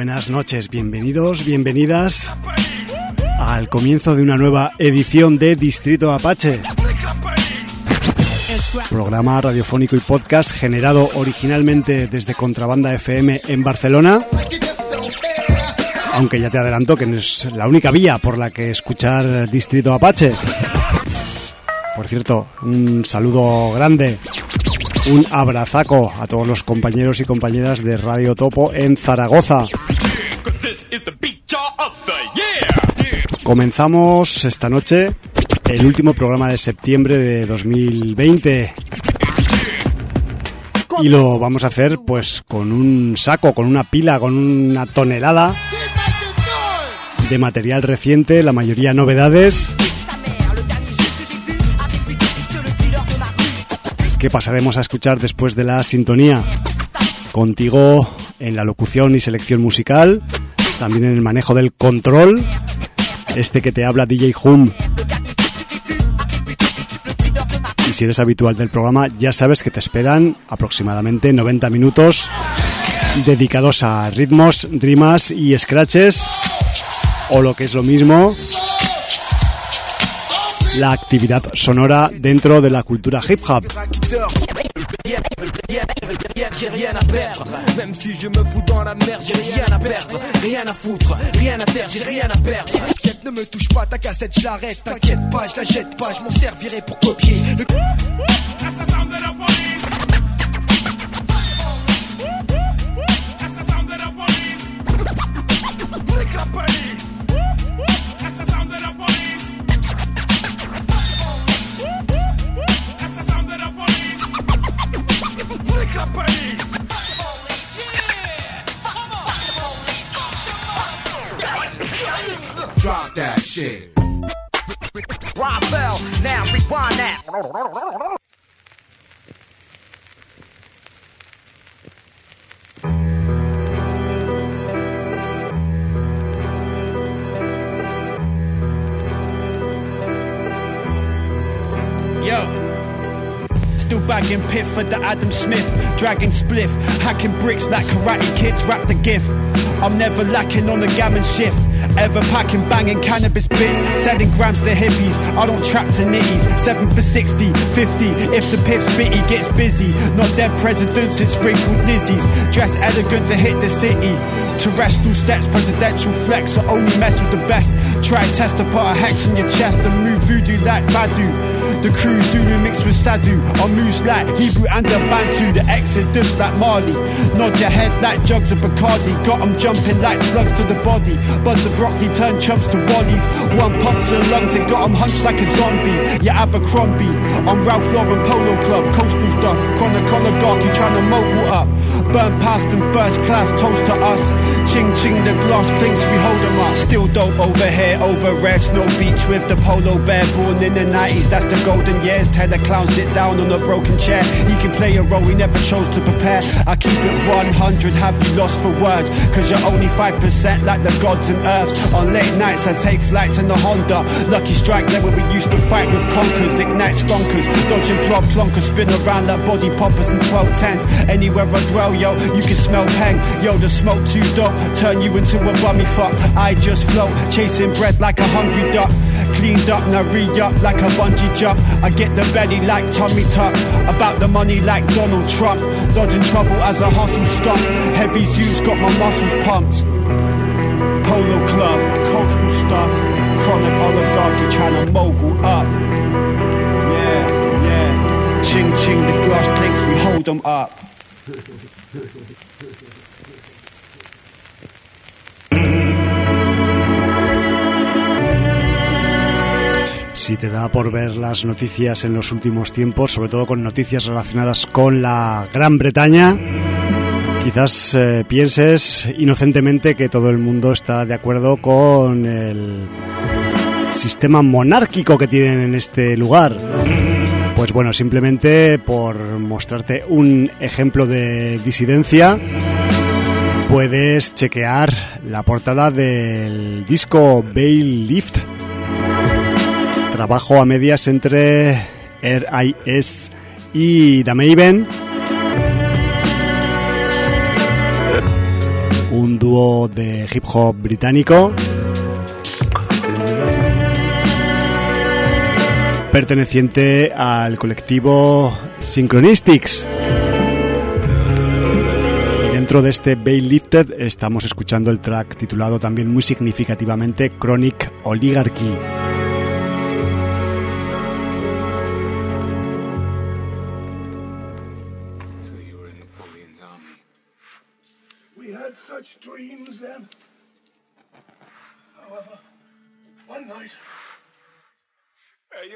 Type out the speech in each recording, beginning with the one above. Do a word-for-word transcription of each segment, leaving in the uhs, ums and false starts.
buenas noches, bienvenidos, bienvenidas al comienzo de una nueva edición de Distrito Apache, programa radiofónico y podcast generado originalmente desde Contrabanda F M en Barcelona, aunque ya te adelanto que no es la única vía por la que escuchar Distrito Apache. Por cierto, un saludo grande, un abrazaco a todos los compañeros y compañeras de Radio Topo en Zaragoza. Comenzamos esta noche el último programa de septiembre de dos mil veinte y lo vamos a hacer pues con un saco, con una pila, con una tonelada de material reciente, la mayoría novedades, que pasaremos a escuchar después de la sintonía. Contigo en la locución y selección musical, también en el manejo del control, este que te habla D J Hum. Y si eres habitual del programa, ya sabes que te esperan aproximadamente noventa minutos dedicados a ritmos, rimas y scratches, o lo que es lo mismo, la actividad sonora dentro de la cultura hip hop. J'ai rien à perdre, même si je me fous dans la merde, j'ai rien à perdre, rien à foutre, rien à terre, j'ai rien à perdre. T'inquiète, ne me touche pas, ta cassette, je l'arrête, t'inquiète pas, je la jette pas, je m'en servirai pour copier le... Drop that shit. Raphael, now rewind that. Yo. Still bagging piff for the Adam Smith, dragging spliff, hacking bricks like karate kids, rap the gift. I'm never lacking on the gammon shift, ever packing, banging cannabis bits, selling grams to hippies. I don't trap to nitties, seven for sixty, fifty, if the piff spitty gets busy. Not dead presidents, it's wrinkled Lizzies, dress elegant to hit the city. Terrestrial steps, presidential flex, so only mess with the best. Try test to put a hex on your chest and move voodoo like Badu. The crew Zulu mixed with Sadu, our moves like Hebrew and the Bantu. The exodus like Mali, nod your head like jugs of Bacardi. Got 'em jumping like slugs to the body. Buds of broccoli turn chumps to wallies. One pump to the lungs and got 'em hunched like a zombie. Yeah, Abercrombie, on Ralph Lauren Polo Club. Coastal stuff, chronic oligarchy trying to mogul up. Burn past them first class, toast to us. Ching ching, the glass clinks, we hold 'em up. Still dope over here, over rare Snow Beach with the polo bear. Born in the nineties, that's the golden years. Tell the clown sit down on a broken chair. He can play a role he never chose to prepare. I keep it one hundred, have you lost for words? Cause you're only five percent like the gods and earths. On late nights I take flights in the Honda. Lucky strike like when we used to fight with conkers. Ignite stonkers, dodging plot plonkers. Spin around like body poppers and twelve tens. Anywhere I dwell, yo, you can smell peng. Yo, the smoke too dope, turn you into a bummy fuck. I just float, chasing bread like a hungry duck. Cleaned up, now re-up like a bungee jump. I get the belly like Tommy Tuck. About the money like Donald Trump. Dodging trouble as a hustle stump. Heavy Zeus got my muscles pumped. Polo club, coastal stuff. Chronic oligarchy trying to mogul up. Yeah, yeah. Ching ching, the glass clinks, we hold them up. Si te da por ver las noticias en los últimos tiempos, sobre todo con noticias relacionadas con la Gran Bretaña, quizás eh, pienses inocentemente que todo el mundo está de acuerdo con el sistema monárquico que tienen en este lugar. Pues bueno, simplemente por mostrarte un ejemplo de disidencia, puedes chequear la portada del disco Bailift, trabajo a medias entre R I S y The Maven, un dúo de hip hop británico perteneciente al colectivo Synchronistics. Y dentro de este Veil Lifted estamos escuchando el track titulado también muy significativamente Chronic Oligarchy. Such dreams then. However, one night. Hey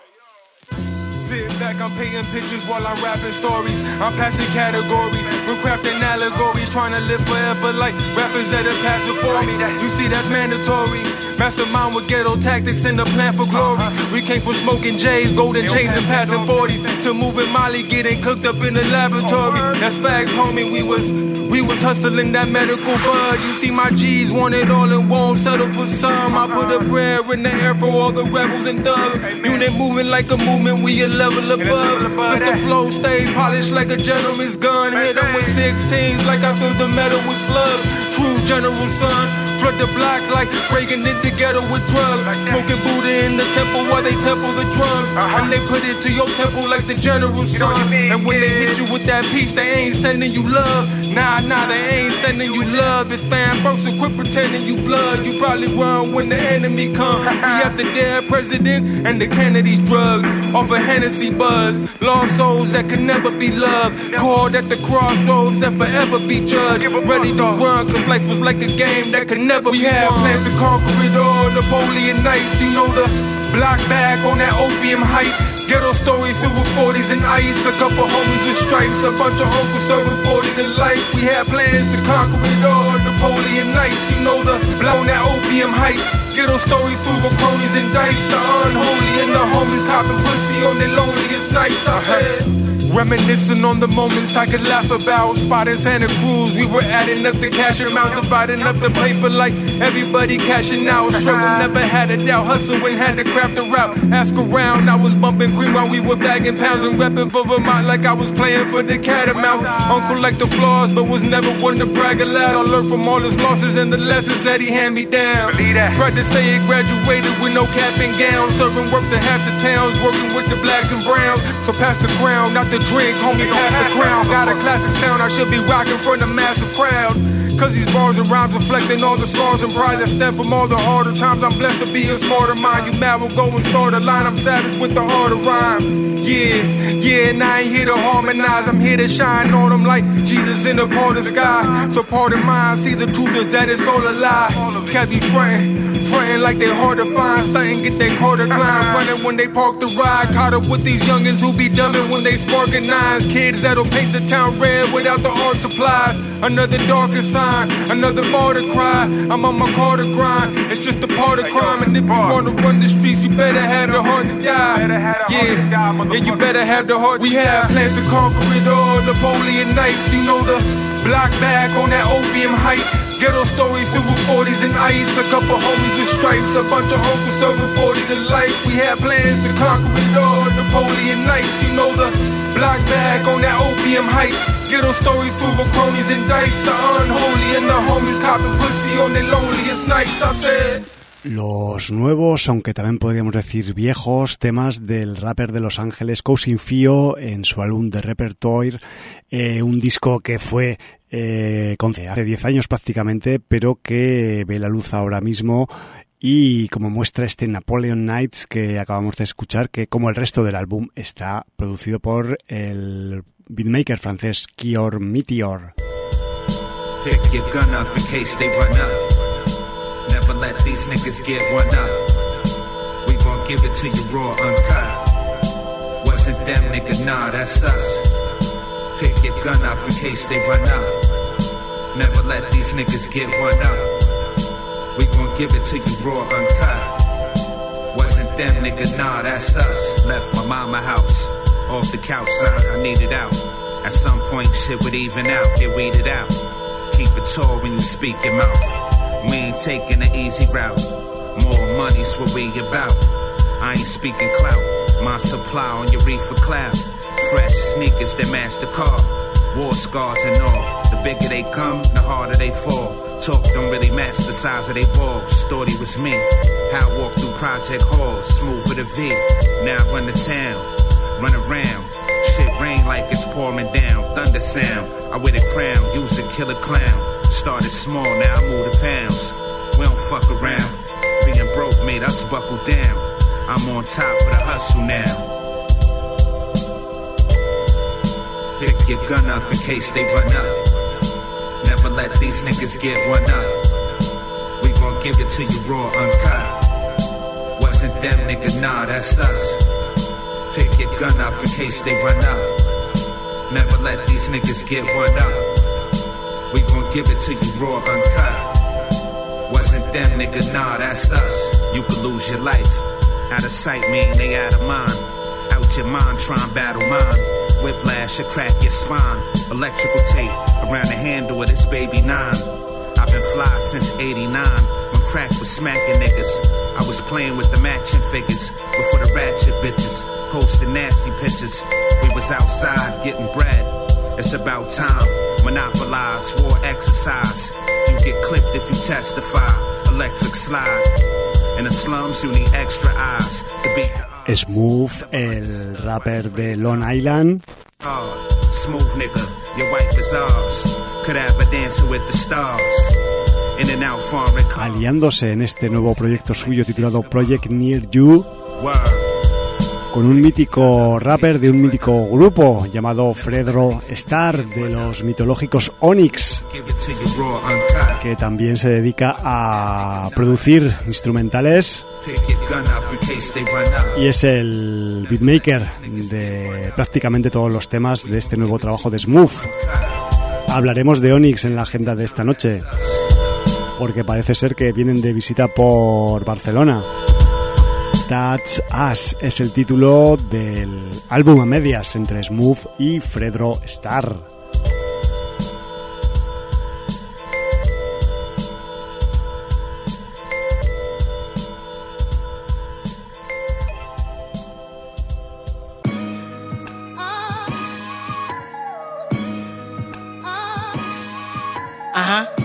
yo. Sit back, I'm painting pictures while I'm rapping stories. I'm passing categories, we're crafting allegories, trying to live forever like rappers that have passed before me. You see, that's mandatory. Mastermind with ghetto tactics and the plan for glory. We came from smoking J's, golden chains and passing forties, to moving Molly, getting cooked up in the laboratory. That's facts, homie. We was we was hustling that medical bud. You see, my G's want it all and won't settle for some. I put a prayer in the air for all the rebels and thugs. Unit moving like a movement, we a level above. Mister Flow stay polished like a gentleman's gun. Hit them with sixteens like I threw the metal with slugs. True general son. Flood the block like Reagan in the ghetto with drugs. Smoking Buddha in the temple while they temple the drums. And they put it to your temple like the general son. And when they hit you with that peace, they ain't sending you love. Nah, nah, they ain't sending you love. It's fan first, so quit pretending you blood. You probably run when the enemy come. We have the dead president and the Kennedy's drugs. Off a Hennessy buzz. Lost souls that can never be loved. Called at the crossroads that forever be judged. Ready to run, cause life was like a game that could never we be had won. Plans to conquer it all, Napoleon Nights. You know the block bag on that opium height. Ghetto stories filled with forties and ice. A couple homies with stripes, a bunch of uncles serving forty to life. We had plans to conquer it all, Napoleon Nights. You know the block on that opium height. Ghetto stories filled with cronies and dice. The unholy and the homies copping pussy on their loneliest nights. I said, reminiscing on the moments I could laugh about. Spotting Santa Cruz, we were adding up the cash amounts, dividing up the paper like everybody cashing out. Struggle never had a doubt, hustling had to craft a route. Ask around, I was bumping cream while we were bagging pounds and repping for Vermont like I was playing for the Catamounts. Uncle liked the flaws, but was never one to brag aloud. I learned from all his losses and the lessons that he handed me down. Tried to say he graduated with no cap and gown, serving work to half the towns, working with the blacks and browns. So pass the crown, not the drink, homie, pass the crown. Got a classic sound, I should be rocking for the massive crowd. Cause these bars and rhymes reflecting all the scars and pride that stem from all the harder times. I'm blessed to be a smarter mind. You mad, we'll go and start a line. I'm savage with the harder rhyme. Yeah, yeah, and I ain't here to harmonize. I'm here to shine on them like Jesus in a part of the sky. So pardon mine, see the truth is that it's all a lie. Can't be frontin'. Frontin' like they hard to find, stuntin' get their quarter climb. Running when they park the ride, caught up with these youngins who be dumbin' when they sparkin' nines. Kids that'll paint the town red without the art supplies. Another darker sign, another bar to cry. I'm on my car to grind, it's just a part of crime. And if you wanna run the streets, you better have the heart to die. Yeah, and you better have the heart to die. We have plans to conquer it all, Napoleon Nights. You know the block bag on that opium height. Ghetto stories filled with forties and ice. A couple homies with stripes, a bunch of uncles serving forty to life. We had plans to conquer it all, Napoleon Nights. You know the block bag on that opium height. Ghetto stories filled with cronies and dice. The unholy and the homies copping pussy on their loneliest nights. I said. Los nuevos, aunque también podríamos decir viejos, temas del rapper de Los Ángeles Cousin Fio en su álbum The Repertoire, eh, un disco que fue eh, hace diez años prácticamente, pero que ve la luz ahora mismo. Y como muestra este Napoleon Nights que acabamos de escuchar, que como el resto del álbum está producido por el beatmaker francés Kior Meteor. Pick your gun up in case they run up. Never let these niggas get one up. We gon' give it to you raw, uncut. Wasn't them niggas, nah, that's us. Pick your gun up in case they run up. Never let these niggas get one up. We gon' give it to you raw, uncut. Wasn't them niggas, nah, that's us. Left my mama house, off the couch, son, I need it out. At some point, shit would even out, get weeded out. Keep it tall when you speak your mouth. We ain't taking the easy route. More money's what we about. I ain't speaking clout. My supply on your reefer cloud. Fresh sneakers that match the car. War scars and all. The bigger they come, the harder they fall. Talk don't really match the size of they balls. Thought he was me. How I walk through project halls, smooth with a V. Now I run the town, run around. Shit rain like it's pouring down. Thunder sound. I wear the crown, use a killer clown. Started small, now I move the pounds. We don't fuck around. Being broke made us buckle down. I'm on top of the hustle now. Pick your gun up in case they run up. Never let these niggas get one up. We gon' give it to you raw, uncut. Wasn't them niggas, nah, that's us. Pick your gun up in case they run up. Never let these niggas get one up. We gon' give it to you raw, uncut. Wasn't them niggas, nah, that's us. You could lose your life. Out of sight mean they out of mind. Out your mind, try and battle mine. Whiplash or crack your spine. Electrical tape around the handle of this baby nine. I've been fly since eighty-nine. When crack was smacking niggas, I was playing with the matching figures. Before the ratchet bitches posting nasty pictures. We was outside getting bread. It's about time. Monopolize, war exercise. You get clipped if you testify. Electric slide. In the slums you need extra eyes to beat the Smooth, el rapper de Long Island. Smooth nigga, your wife is ours. Could have a dancer with the stars. In and out foreign car. Aliándose en este nuevo proyecto suyo titulado Project Near You. Word. Con un mítico rapper de un mítico grupo llamado Fredro Starr, de los mitológicos Onyx, que también se dedica a producir instrumentales y es el beatmaker de prácticamente todos los temas de este nuevo trabajo de Smooth. Hablaremos de Onyx en la agenda de esta noche, porque parece ser que vienen de visita por Barcelona. That's Us es el título del álbum a medias entre Smooth y Fredro Starr. Uh-huh.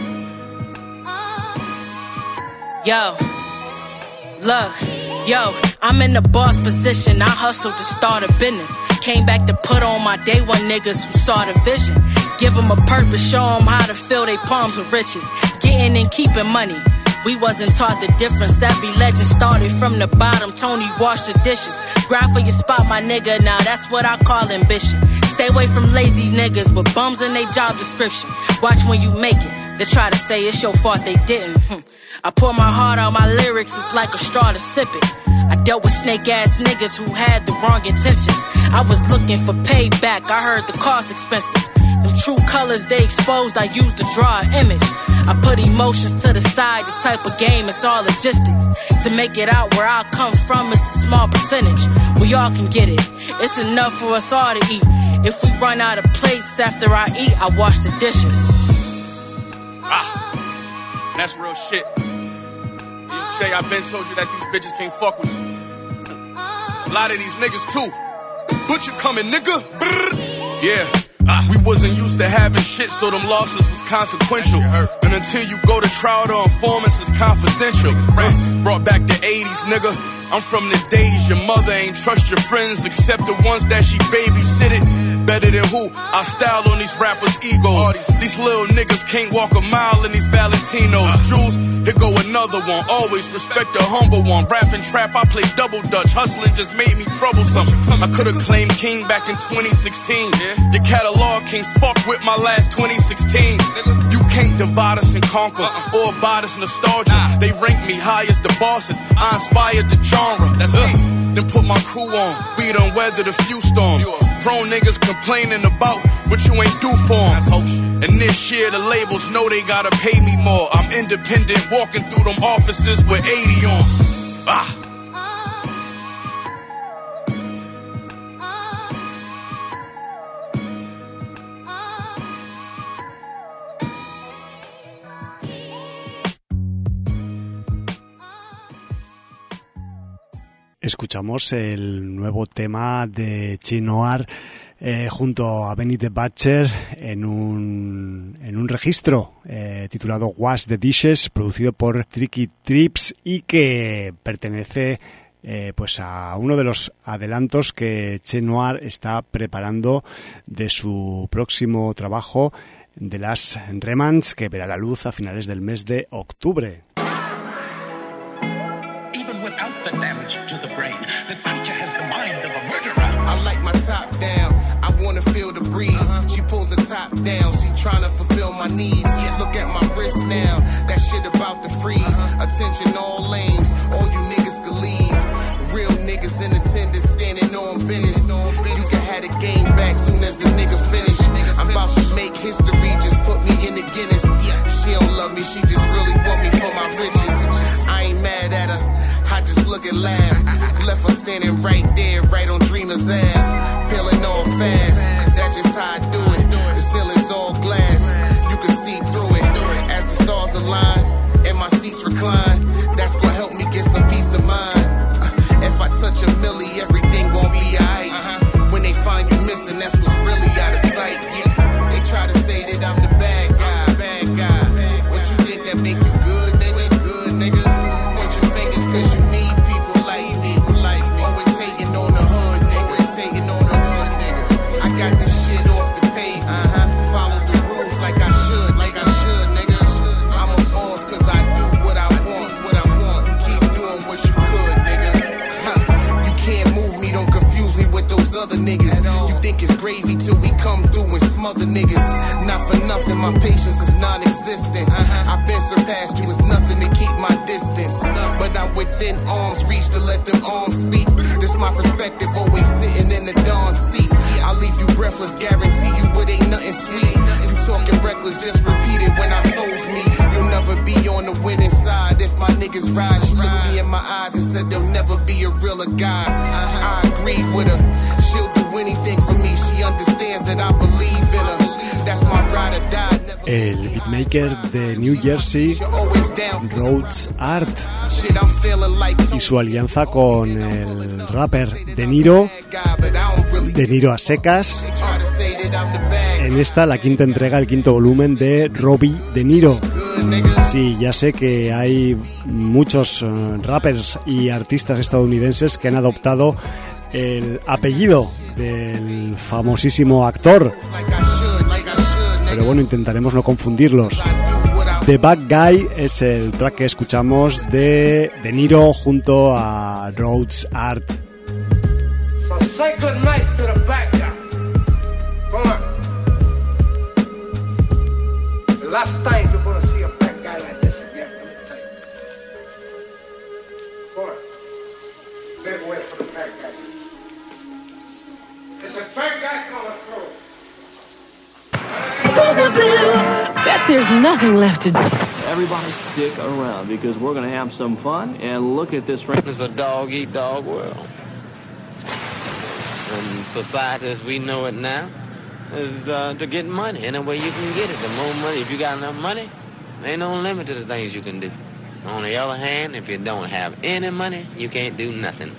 Yo, look. Yo, I'm in the boss position. I hustled to start a business. Came back to put on my day one niggas who saw the vision. Give them a purpose, show them how to fill their palms with riches. Getting and keeping money. We wasn't taught the difference. Every legend started from the bottom. Tony washed the dishes. Grind for your spot, my nigga. Now that's what I call ambition. Stay away from lazy niggas with bums in their job description. Watch when you make it. They try to say it's your fault they didn't. I pour my heart out, my lyrics is like a straw to sip it. I dealt with snake-ass niggas who had the wrong intentions. I was looking for payback, I heard the cost expensive. Them true colors they exposed, I used to draw an image. I put emotions to the side, this type of game, it's all logistics. To make it out where I come from, it's a small percentage. We all can get it, it's enough for us all to eat. If we run out of plates after I eat, I wash the dishes. Ah, that's real shit. Shay, I been told you that these bitches can't fuck with you. A lot of these niggas too. Butcher coming, nigga. Brrr. Yeah. Ah. We wasn't used to having shit, so them losses was consequential. And until you go to trial, the informants is confidential. Uh, brought back the eighties, nigga. I'm from the days your mother ain't trust your friends except the ones that she babysitted. Better than who? I style on these rappers' egos. These, these little niggas can't walk a mile in these Valentinos. Uh. Jules, here go another one. Always respect the humble one. Rap and trap, I play double dutch. Hustling just made me troublesome. I could've claimed king back in twenty sixteen. Yeah. Your catalog can't fuck with my last twenty sixteen. You can't divide us and conquer uh-uh. or buy this nostalgia. Nah. They rank me high as the bosses. I inspired the genre. That's uh. me. Then put my crew on. We done weathered a few storms. Grown niggas complaining about what you ain't do for them. And this year the labels know they gotta pay me more. I'm independent, walking through them offices with eighty on. Ah. escuchamos el nuevo tema de Che Noir eh, junto a Benny the Butcher en un, en un registro eh, titulado Wash the Dishes, producido por Tricky Trips y que pertenece eh, pues a uno de los adelantos que Che Noir está preparando de su próximo trabajo, The Last Remnants, que verá la luz a finales del mes de octubre. Even without the damage to the brain, the creature has the mind of a murderer. I like my top down, I wanna feel the breeze. Uh-huh. She pulls the top down, she tryna fulfill my needs. Yeah. Look at my wrist now, that shit about to freeze. Uh-huh. Attention all lames, all you niggas can leave. Real niggas in attendance, standing on business. You can have the game back soon as the nigga finish. I'm about to make history, just put me in the Guinness. She don't love me, she just really want me for my riches. I ain't mad at her, I just look and laugh. Left her standing right there, right on Dreamers Ave. Peeling all fast, that's just how I do it. The ceiling's all glass, you can see through it. As the stars align, and my seats recline, that's gonna help me get some peace of mind. If I touch a milli, everything gon' be alright. Uh-huh. When they find you missing, that's what's really out of sight. Yeah, they try to say that I'm the bad guy, bad guy. What you think that make you good, nigga? Good, nigga. Point your fingers 'cause you need people like me, like me. Always hating on the hood, nigga. Always hating on the hood, nigga. I got this shit off the pavement. Uh-huh. Follow the rules like I should, like I should, nigga. I'm a boss 'cause I do what I want, what I want. Keep doing what you could, nigga. You can't move me, don't confuse me with those other niggas. You think it's gravy till we come through and smother niggas. Not for nothing, my patience is non-existent. Uh-huh. I've been surpassed, you is nothing to keep my distance. But I'm within arm's reach to let them arms speak. This my perspective, always sitting in the dawn seat. I'll leave you breathless, guarantee you it ain't nothing sweet. You talking reckless, just repeat it when I souls me. You'll never be on the winning side if my niggas ride. She looked me in my eyes and said there'll never be a realer guy. I agreed with her, she'll do anything for me. She understands that I believe in her. That's my ride or die. El beatmaker de New Jersey, Rhodes Art, y su alianza con el rapper De Niro, De Niro a secas, en esta, la quinta entrega, el quinto volumen de Robbie De Niro. Sí, ya sé que hay muchos uh, rappers y artistas estadounidenses que han adoptado el apellido del famosísimo actor, pero bueno, intentaremos no confundirlos. The Bad Guy es el track que escuchamos de De Niro junto a Rhodes Art. So say good night to the bad guy. Come on. The last time you're gonna see a bad guy like this again, let me tell you. Come on. Big way for the bad guy. There's a bad guy coming through. Bet there's nothing left to do. Everybody stick around because we're going to have some fun and look at this ring. It's a dog-eat-dog world. And society as we know it now is uh, to get money. Any way you can get it. The more money, if you got enough money, ain't no limit to the things you can do. On the other hand, if you don't have any money, you can't do nothing.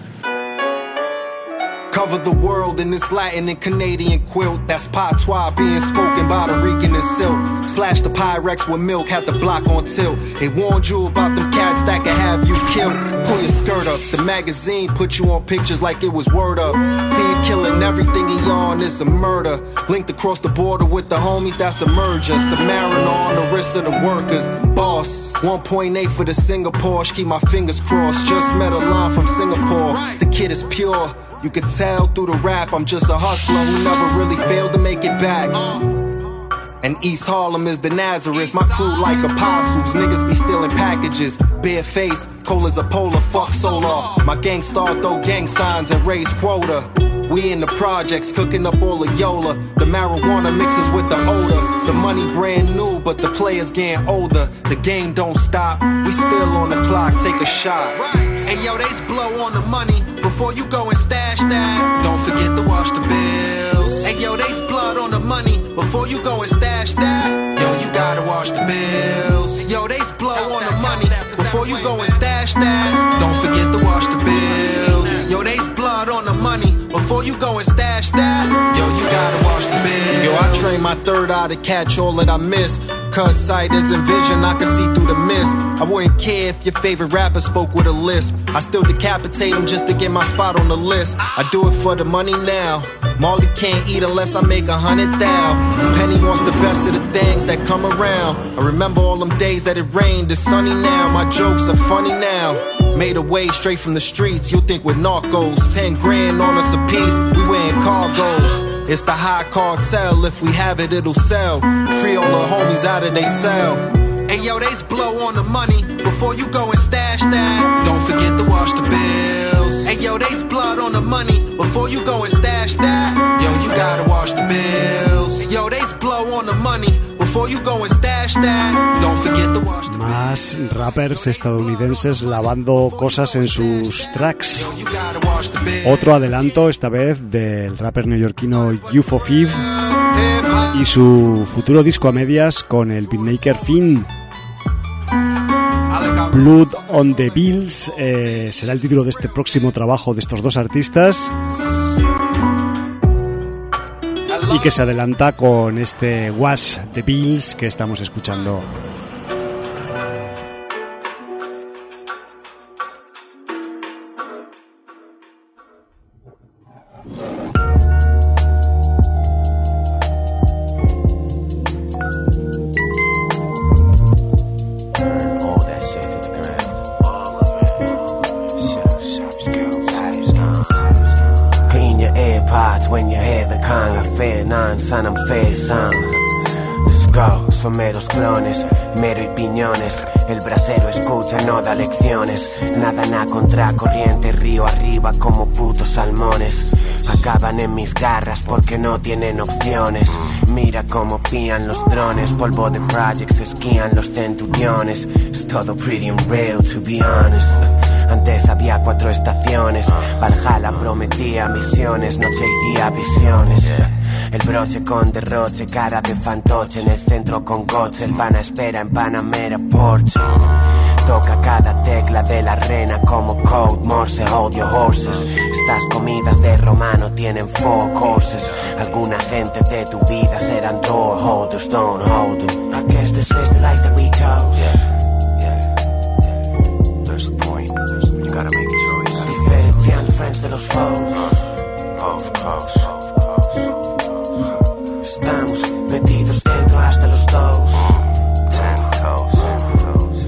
Cover the world in this Latin and Canadian quilt. That's patois being spoken by the Rican and silk. Splash the Pyrex with milk, had the block on tilt. They warned you about them cats that can have you killed. Pull your skirt up, the magazine put you on pictures like it was word up. Feed killing everything in yarn is a murder. Linked across the border with the homies, that's a merger. Samaritan on the wrist of the workers. Boss, one point eight for the Singapore. Keep my fingers crossed, just met a line from Singapore. The kid is pure. You could tell through the rap, I'm just a hustler who never really failed to make it back. And East Harlem is the Nazareth, my crew like apostles. Niggas be stealing packages, bare face, cold as a polar, fuck solar. My gang star throw gang signs and raise quota. We in the projects cooking up all the Yola. The marijuana mixes with the odor. The money brand new, but the players getting older. The game don't stop, we still on the clock, take a shot. Hey yo, they's blow on the money before you go and stash that. Don't forget to wash the bills. Hey yo, they's blood on the money before you go and stash that. Yo, you gotta wash the bills. Yo, they's blow on the money before you go and stash that. Don't forget to wash the bills. before you go and stash that, yo, you gotta wash the bills. Yo, I train my third eye to catch all that I miss. Cause sight isn't vision, I can see through the mist. I wouldn't care if your favorite rapper spoke with a lisp. I still decapitate him just to get my spot on the list. I do it for the money now. Molly can't eat unless I make a hundred thou. Penny wants the best of the things that come around. I remember all them days that it rained, it's sunny now. My jokes are funny now. Made a way straight from the streets, you'll think we're narcos. Ten grand on us a piece, we wearing cargos. It's the high cartel, if we have it, it'll sell. Free all the homies out of they cell. Hey yo, they's blow on the money before you go and stash that. Don't forget to wash the bills. Hey yo, they's blood on the money before you go and stash that. Yo, you gotta wash the bills. Hey yo, they's blow on the money before you go and stash that. Don't forget to wash the bills. Más rappers estadounidenses lavando cosas en sus tracks. Otro adelanto, esta vez del rapper neoyorquino Youth of Eve y su futuro disco a medias con el beatmaker Finn. Blood on the Bills eh, será el título de este próximo trabajo de estos dos artistas y que se adelanta con este Wash the Bills que estamos escuchando. Son, I'm fair, son. Let's go, son meros clones, mero y piñones. El brasero escucha, no da lecciones. Nadan a contracorriente, río arriba como putos salmones. Acaban en mis garras porque no tienen opciones. Mira cómo pían los drones. Polvo de projects, esquían los centuriones. Es todo pretty and real, to be honest. Antes había cuatro estaciones. Valhalla prometía misiones, noche y día visiones. El broche con derroche, cara de fantoche. En el centro con goche, el pana espera en Panamera Porsche. Toca cada tecla de la rena como code Morse, hold your horses. Estas comidas de romano tienen four courses. Alguna gente de tu vida serán door holders, don't hold them. I guess this is the life that we chose. Yeah, yeah, yeah. There's a point, you gotta make a choice. Diferenciando friends de los foes. Of course. Estamos metidos dentro hasta los toes. Ten toes.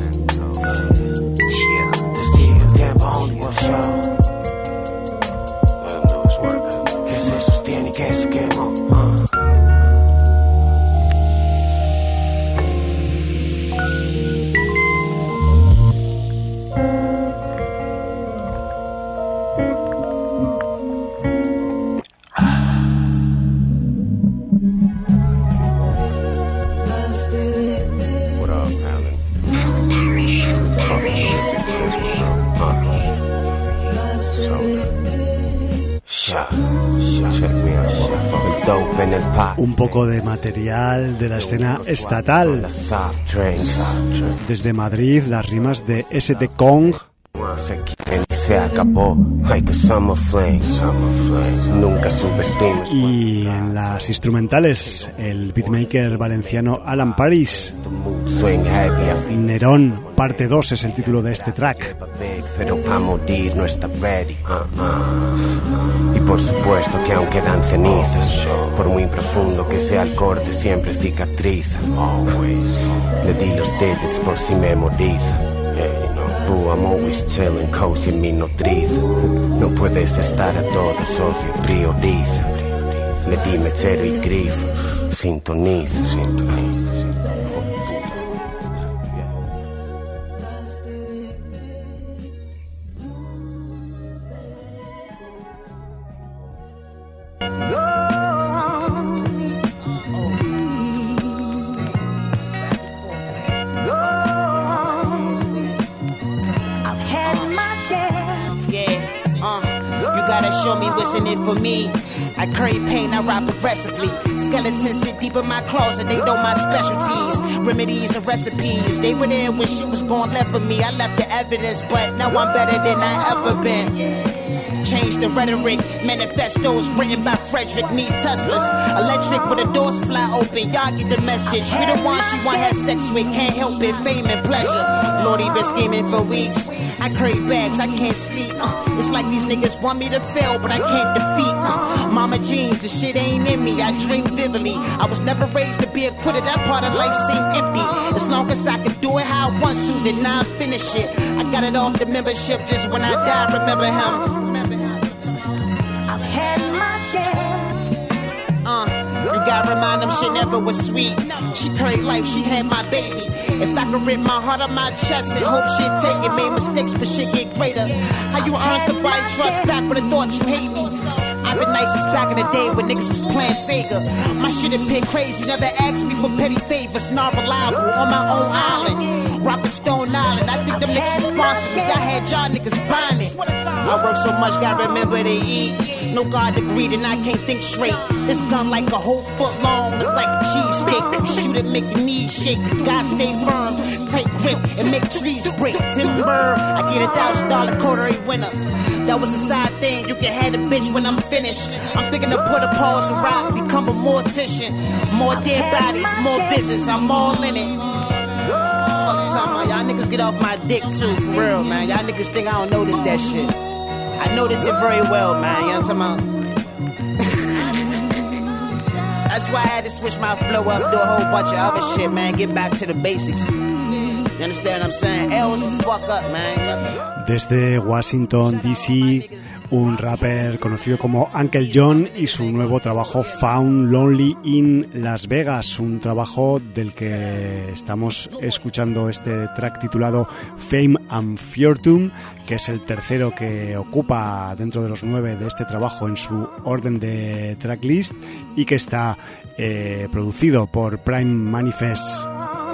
Testigo el tiempo, only one show. Que se sostiene y que se quemó. Uh. Un poco de material de la escena estatal. Desde Madrid, las rimas de S T Kong. Se acabó, like a summer flame, summer flame. Nunca subestimes. Y en las instrumentales, el beatmaker valenciano Alan Paris. Nerón, parte dos es el título de este track. Pero para morir no está ready. Uh-uh. Y por supuesto que aún quedan cenizas. Por muy profundo que sea el corte, siempre cicatriza. Le di los digits por si memoriza. Boo, I'm always chilling, cozy en mi nodriza. No puedes estar a todo, socio, prioriza. Le di mechero y grifo, sintoniza, sintoniza. Show me what's in it for me. I crave pain, I ride progressively. Skeletons sit deep in my closet, they know my specialties. Remedies and recipes, they were there when shit was going left for me. I left the evidence, but now I'm better than I ever been. Change the rhetoric, manifestos written by Frederick, need Teslas. Electric, but the doors fly open, y'all get the message. We the one she want have sex with, can't help it, fame and pleasure. Lordy been scheming for weeks. I carry bags, I can't sleep. Uh, it's like these niggas want me to fail, but I can't defeat. Uh, Mama jeans, the shit ain't in me. I dream vividly. I was never raised to be a quitter. That part of life seemed empty. As long as I can do it how I want to, then I finish it. I got it off the membership. Just when I die, remember him. Just remember him. I've had my share. Uh, you gotta remind them shit never was sweet. She carried life, she had my baby. If I could rip my heart on my chest and hope she'd take it, made mistakes but shit get greater. How you earn somebody's trust back when I thought you hate me? I've been nice since back in the day when niggas was playing Sega. My shit had been crazy, never asked me for petty favors. Not reliable, on my own island, rockin' Stone Island. I think them niggas should sponsor me, I had y'all niggas buying it. I work so much, gotta remember to eat. No God degree, then I can't think straight. This gun like a whole foot long, look like a cheesesteak. Shoot it, make your knees shake. God stay firm, take grip, and make trees break. Timber, I get a thousand dollar quarter every winter. That was a side thing, you can have the bitch when I'm finished. I'm thinking to put a pause and rock, become a mortician. More dead bodies, more visits, I'm all in it. Fuck the time, y'all niggas get off my dick too, for real, man. Y'all niggas think I don't notice that shit. I notice it very well, man. You know what I'm talking about? That's why I had to switch my flow up, do a whole bunch of other shit, man. Get back to the basics. You understand what I'm saying? L's the fuck up, man. Desde Washington, D C, un rapper conocido como Uncle John y su nuevo trabajo Found Lonely in Las Vegas, un trabajo del que estamos escuchando este track titulado Fame and Fortune, que es el tercero que ocupa dentro de los nueve de este trabajo en su orden de tracklist y que está eh, producido por Prime Manifest.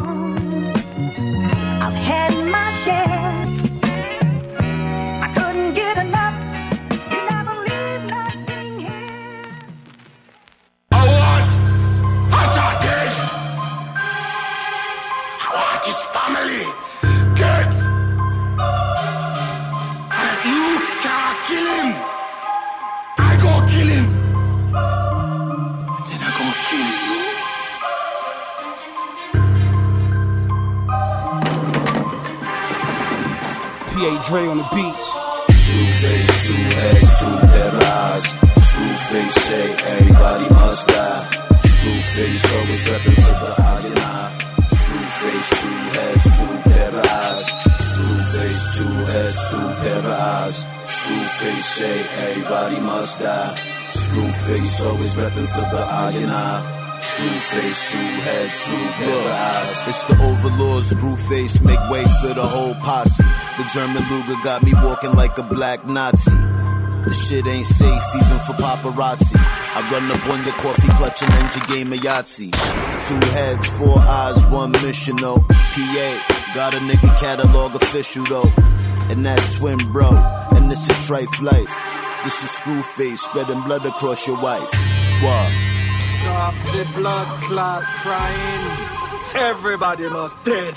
Dre on the beach. Screwface, two heads, two pair of eyes. Screwface say everybody must die. Screwface always reppin' for the I and I. Screwface, two heads, two pair of eyes. Screwface, two heads, two pair of eyes. Screwface say everybody must die. Screwface always reppin' for the I and I. Screwface, two heads, two pair of eyes. It's the overlord, Screwface, make way for the whole posse. The German Luger got me walking like a black Nazi. The shit ain't safe even for paparazzi. I run up on your coffee clutching and your game of Yahtzee. Two heads, four eyes, one mission though. P A, got a nigga catalog official though. And that's twin bro, and this a trife life. This is Screwface, spreading blood across your wife. What? Stop the blood clot crying. Everybody must dead.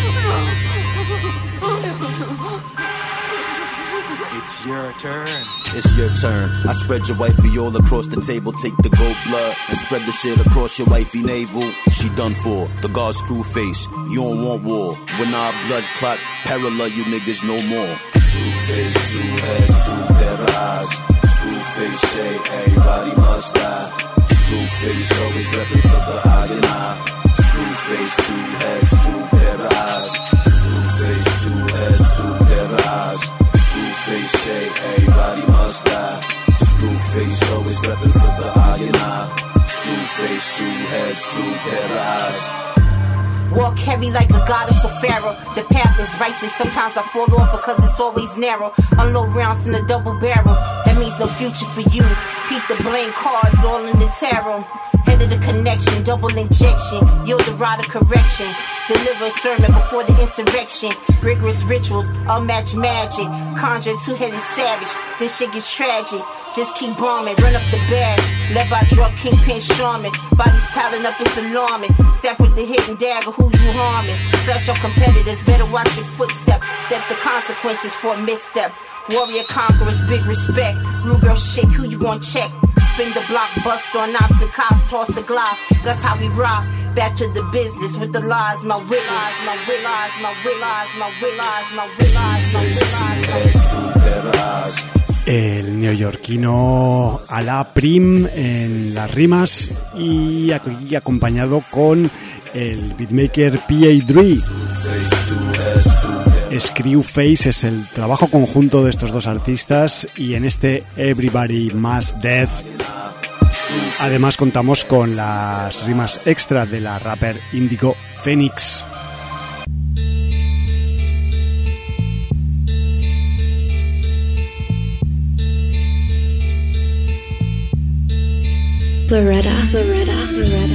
It's your turn. It's your turn. I spread your wifey all across the table. Take the gold blood and spread the shit across your wifey navel. She done for. The guard Screwface. You don't want war. When our blood clot parallel you niggas no more. Screwface, two heads, two pair of eyes. Screwface say everybody must die. Screwface always reppin' for the I and I. Screwface, two heads, two pair of eyes. Screwface, two heads, two pair of eyes. Screwface say everybody must die. Screwface always reppin' for the I and I. Screwface, two heads, two pair of eyes. Walk heavy like a goddess or pharaoh. The path is righteous, sometimes I fall off because it's always narrow. Unload rounds in a double barrel, that means no future for you. Peep the blank cards all in the tarot. Head of the connection, double injection, yield the rod of correction. Deliver a sermon before the insurrection. Rigorous rituals, unmatched magic. Conjure two-headed savage, this shit gets tragic. just keep bombing. Run up the bag, led by drug kingpin Charmin. Bodies piling up, it's alarming. Staff with the hidden dagger, who you harming? Slash your competitors, better watch your footstep. That the consequences for a misstep. Warrior conquerors, big respect. Rubel shake, who you gon' check? Spin the block, bust on ops and cops, toss the glock. That's how we rock. Back to the business with the lies, my witness. My witness, my witness, my witness, my witness, my witness. El neoyorquino Ala Prim en las rimas y aquí acompañado con el beatmaker P A Dre. Screwface es el trabajo conjunto de estos dos artistas y en este Everybody Must Death además contamos con las rimas extra de la rapper Indigo Phoenix. Loretta, Loretta, Loretta.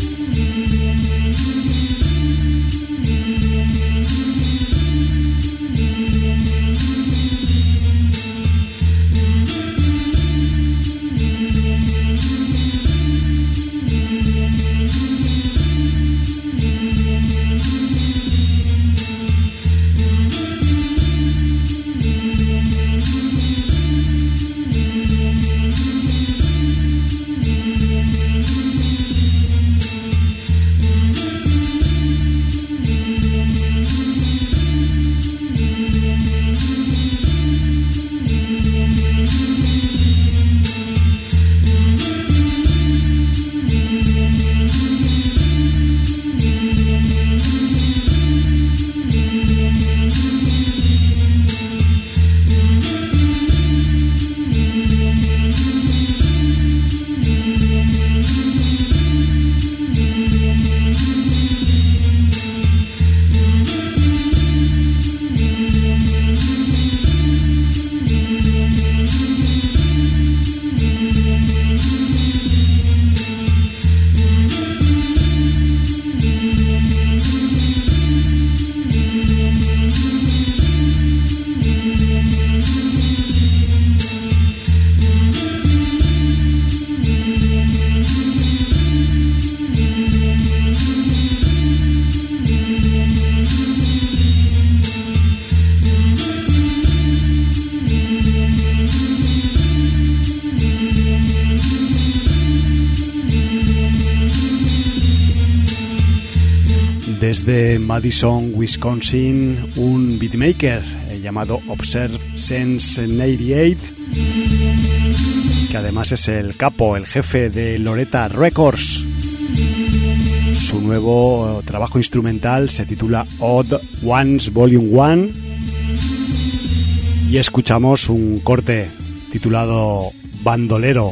Desde Madison, Wisconsin, un beatmaker eh, llamado Observe Sense ochenta y ocho, que además es el capo, el jefe de Loretta Records. Su nuevo trabajo instrumental se titula Odd Ones Volume uno y escuchamos un corte titulado Bandolero.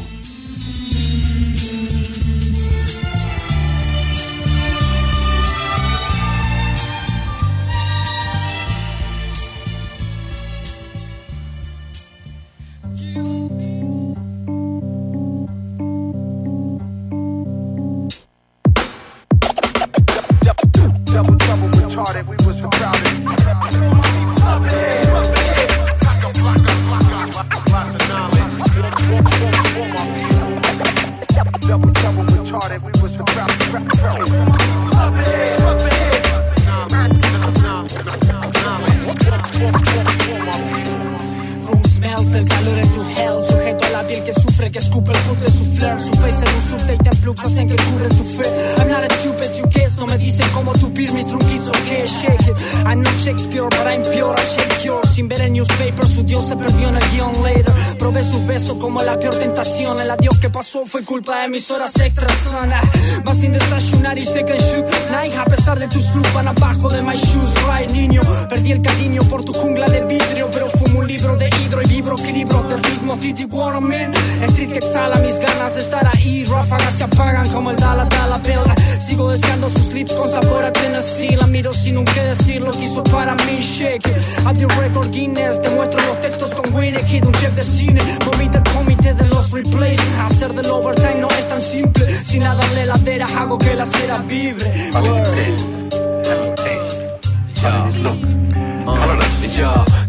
Fue culpa de mis horas extras, sana. Vas sin desayunar y sé que shoot Nike. A pesar de tus clubs van abajo de my shoes. Right, niño, perdí el cariño por tu jungla de vidrio, pero fumo un libro de hidro y vibro equilibros de ritmo. Titi Waterman, street que exhala mis ganas de estar ahí. Ráfagas se apagan como el Dala Dala Bella. Sigo deseando sus lips con sabor a Tennessee. La miro sin nunca decir lo que hizo para mí. Shake it, audio record Guinness. Te muestro los textos con Winnie Kid, un chef de cine. Movida el comité de los replays. Hacer del overtime no es tan simple. Sin nada darle ladera hago que la cera vibre. Yo,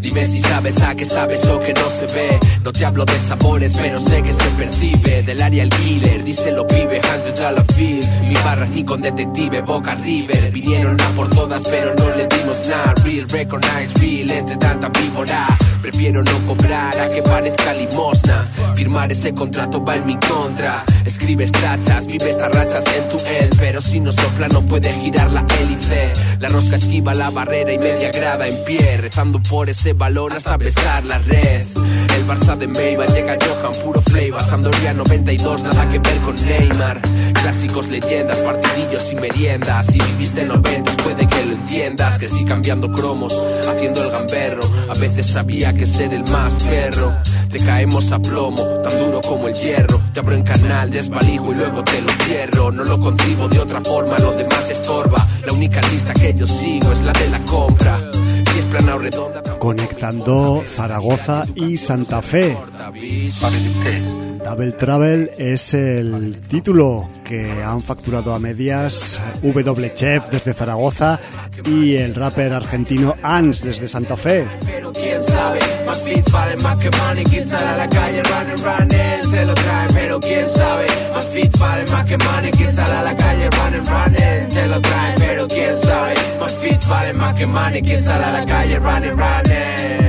Dime si sabes a qué sabes o que no se ve. No te hablo de sabores, pero sé que se percibe. Del área el killer, díselo pibe, hundred dollar feel. Mi barra ni con detective, Boca River. Vinieron a por todas, pero no le dimos nada. Real, recognize, real, entre tanta víbora. Prefiero no cobrar a que parezca limosna. Firmar ese contrato va en mi contra. Escribes tachas, vives a rachas en tu él. Pero si no sopla no puede girar la hélice. La rosca esquiva la barrera y media grada en pie, rezando por ese balón hasta besar la red. El Barça de Meiba, llega Johan, puro flavor. Sampdoria noventa y dos, nada que ver con Neymar. Clásicos, leyendas, partidillos y meriendas. Si viviste noventas puede que lo entiendas. Crecí cambiando cromos, haciendo el gamberro. A veces sabía que ser el más perro. Te caemos a plomo, tan duro como el hierro. Te abro en canal, desvalijo y luego te lo cierro. No lo concibo de otra forma, lo demás estorba. La única lista que yo sigo es la de la compra. Si es plana o redonda. Conectando Zaragoza y Santa Fe. Double Travel es el título que han facturado a medias W Chef desde Zaragoza y el rapper argentino Ans desde Santa Fe. Pero quién sabe, más fits valen más que money. Quien sale a la calle, running, running, te lo trae. Pero quién sabe, más fits valen más que money. Quien sale a la calle, running, running, te lo trae. Pero quién sabe, más fits valen más que money. Quien sale a la calle, running, running.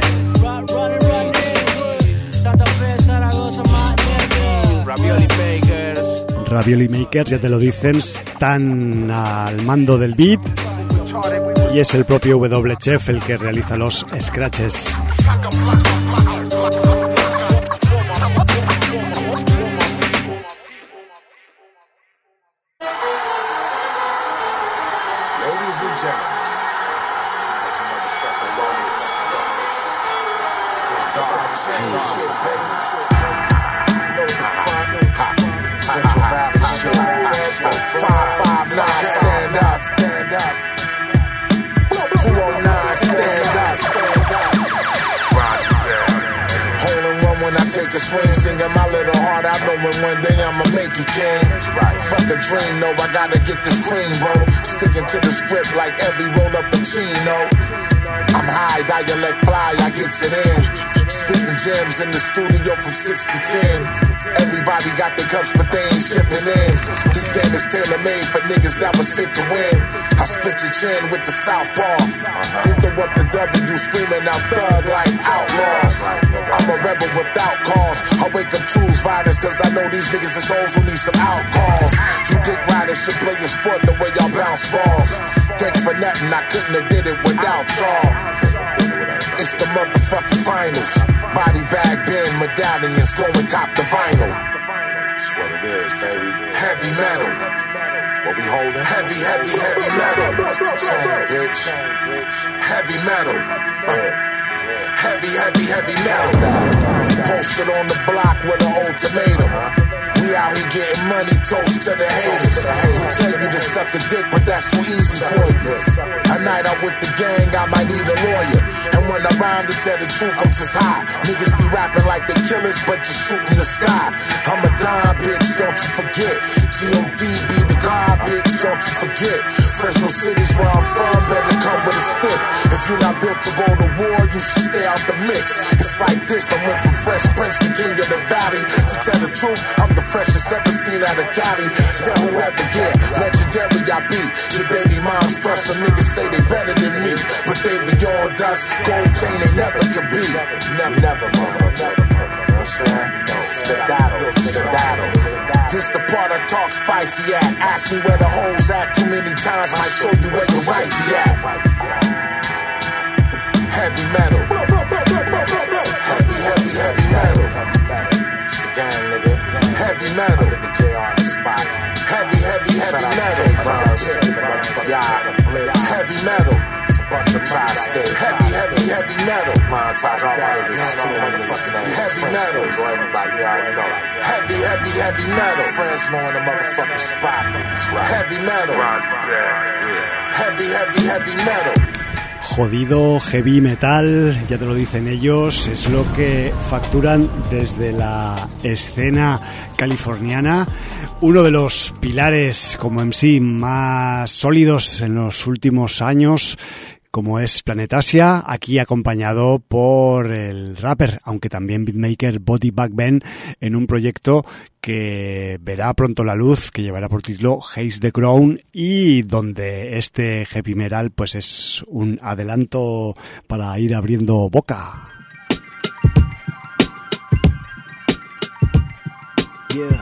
Santa Fe, Zaragoza, Ravioli Makers. Ravioli Makers, ya te lo dicen, están al mando del beat y es el propio W Chef el que realiza los scratches. Take a swing, singing my little heart out, knowing one day I'ma make it king. Right. Fuck a dream, no, I gotta get this cream, bro. Sticking to the script like every roll up the chino. I'm high, dialect fly, I gets it in. Spitting gems in the studio from six to ten. Everybody got their cups, but they ain't shipping in. This game is tailor-made for niggas that was fit to win. I split your chin with the southpaw. Uh-huh. Interrupt the W, screaming out thug like outlaws. I'm a rebel without cause. I wake up Tuesday violence, cause I know these niggas is hoes who need some outcalls. You dick riders should play your sport the way y'all bounce balls. Thanks for nothing, I couldn't have did it without y'all. It's the motherfucking finals. Body bag, bin, medallions, go and cop the vinyl. That's what it is, baby. Heavy metal. What we holding? Heavy, heavy, heavy metal. Bitch. Heavy metal. Uh. Heavy, heavy, heavy metal. Posted on the block with an ultimatum. We out here getting money, toast to the haters. We tell you to suck a dick, but that's too easy for you. A night out with the gang, I might need a lawyer. And when I rhyme to tell the truth, I'm just high. Niggas be rapping like they killers, but just shooting the sky. I'm a dime, bitch, don't you forget. G O D be the god, bitch, don't you forget. Fresno City's where I'm from, better come with a stick. If you're not built to go to war, you should stay out the mix. It's like this, I went from Fresh Prince to King of the Valley. To tell the truth, I'm the freshest ever seen out of Cali. Tell whoever, yeah, legendary I be. Your baby mom's crush, some niggas say they better than me, but they beyond us. Gold chain they never could be. Never, never, motherfucker. You know what I'm saying? Skedaddle, skedaddle. This the part I talk spicy at. Ask me where the hoes at. Too many times might show you where your wifey at. Heavy metal. Heavy, heavy, heavy metal. It's the gang, nigga. Heavy metal. Nigga J R on the spot. Heavy, heavy, heavy metal. Yeah, heavy metal. Bunch of tri-state. Heavy, heavy, heavy metal. Montage all my niggas. Too many niggas names. Heavy metal. Everybody already know. Heavy, heavy, heavy metal. Friends knowing the motherfucking spot. Heavy metal. Heavy, heavy, heavy metal. Jodido, heavy metal, ya te lo dicen ellos, es lo que facturan desde la escena californiana. Uno de los pilares como M C más sólidos en los últimos años, como es Planet Asia, aquí acompañado por el rapper, aunque también beatmaker Body Bag Ben, en un proyecto que verá pronto la luz, que llevará por título Haze the Crown, y donde este heavy metal pues es un adelanto para ir abriendo boca. Yeah.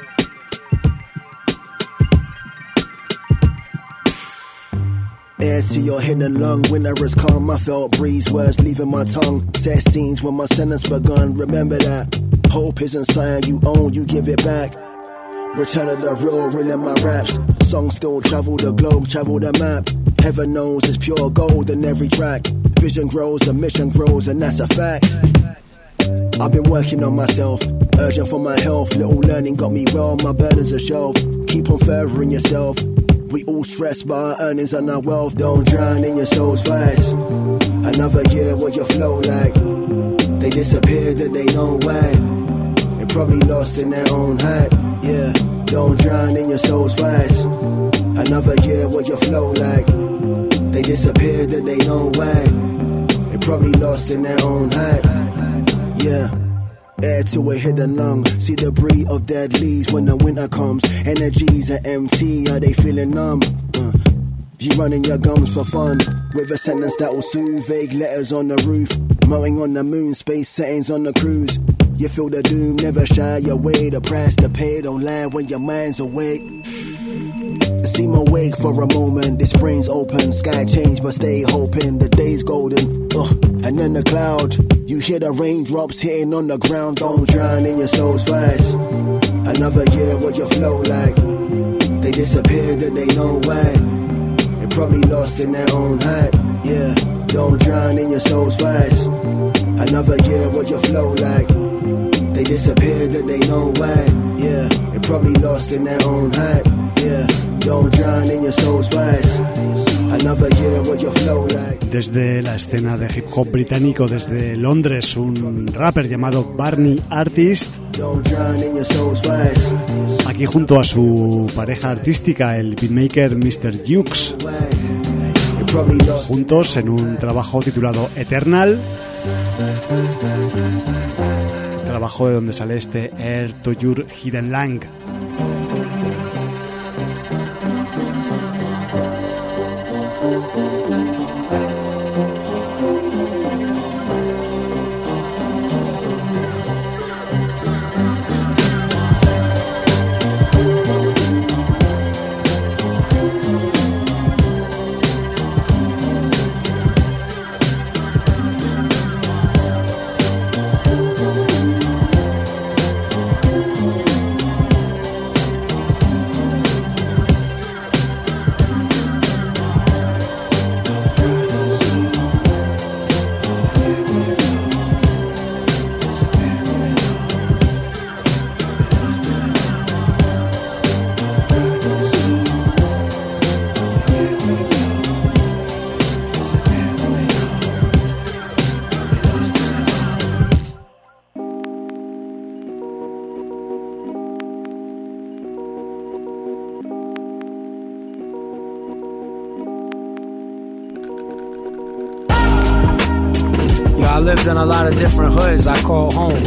Air to your hidden lung, winter is calm. I felt breeze, words leaving my tongue. Set scenes when my sentence begun. Remember that hope isn't something you own, you give it back. Return of the real, real in my raps. Songs still travel the globe, travel the map. Heaven knows it's pure gold in every track. Vision grows, the mission grows, and that's a fact. I've been working on myself, urgent for my health. Little learning got me well, my burdens are shelved. Keep on furthering yourself. We all stress by our earnings and our wealth. Don't drown in your soul's vice. Another year, what your flow like? They disappeared and they know why. They probably lost in their own hype. Yeah, don't drown in your soul's vice. Another year, what your flow like? They disappeared and they know why. They probably lost in their own hype. Yeah. Air to a hidden lung. See the debris of dead leaves when the winter comes. Energies are empty, are they feeling numb? Uh, you running your gums for fun. With a sentence that will soothe. Vague letters on the roof. Mowing on the moon, space settings on the cruise. You feel the doom, never shy away. The price to pay, don't lie when your mind's awake. Seem awake for a moment, this brain's open. Sky change but stay hoping, the day's golden. uh, And then the cloud, you hear the raindrops hitting on the ground. Don't drown in your soul's vice. Another year, what your flow like? They disappeared and they know why. They probably lost in their own hype. Yeah, don't drown in your soul's vice. Another year, what your flow like? They disappeared and they know why. Yeah, they probably lost in their own hype. Yeah, don't drown in your soul's vice. Another year, what your flow like? Desde la escena de hip hop británico, desde Londres, un rapper llamado Barney Artist, aquí junto a su pareja artística, el beatmaker mister Jukes, juntos en un trabajo titulado Eternal, trabajo de donde sale este Air to Your Hidden Lang. I lived in a lot of different hoods I call home.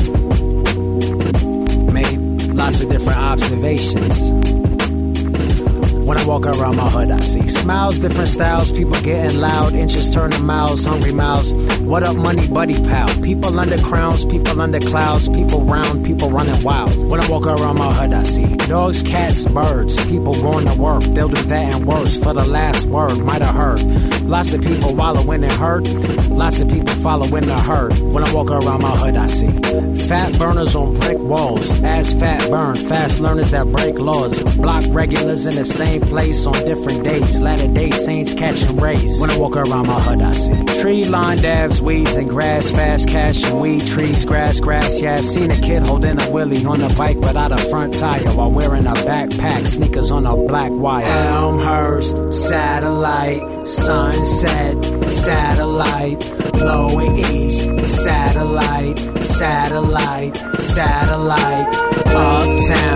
Made lots of different observations. When I walk around my hood, I see smiles, different styles, people getting loud, inches turning miles, hungry mouths. What up, money, buddy, pal? People under crowns, people under clouds, people round, people running wild. When I walk around my hood, I see dogs, cats, birds, people going to work, building that and worse for the last word, might have heard. Lots of people wallowing in hurt, lots of people following the herd. When I walk around my hood, I see fat burners on brick walls, as fat burn, fast learners that break laws, block regulars in the same place on different days, latter day saints catching rays. When I walk around my hood, I see tree lined dabs, weeds and grass, fast cash and weed, trees, grass, grass. Yeah, I seen a kid holding a willy on a bike without a front tire while wearing a backpack, sneakers on a black wire. Elmhurst, satellite, sunset, satellite, lower east, satellite, satellite, satellite, uptown,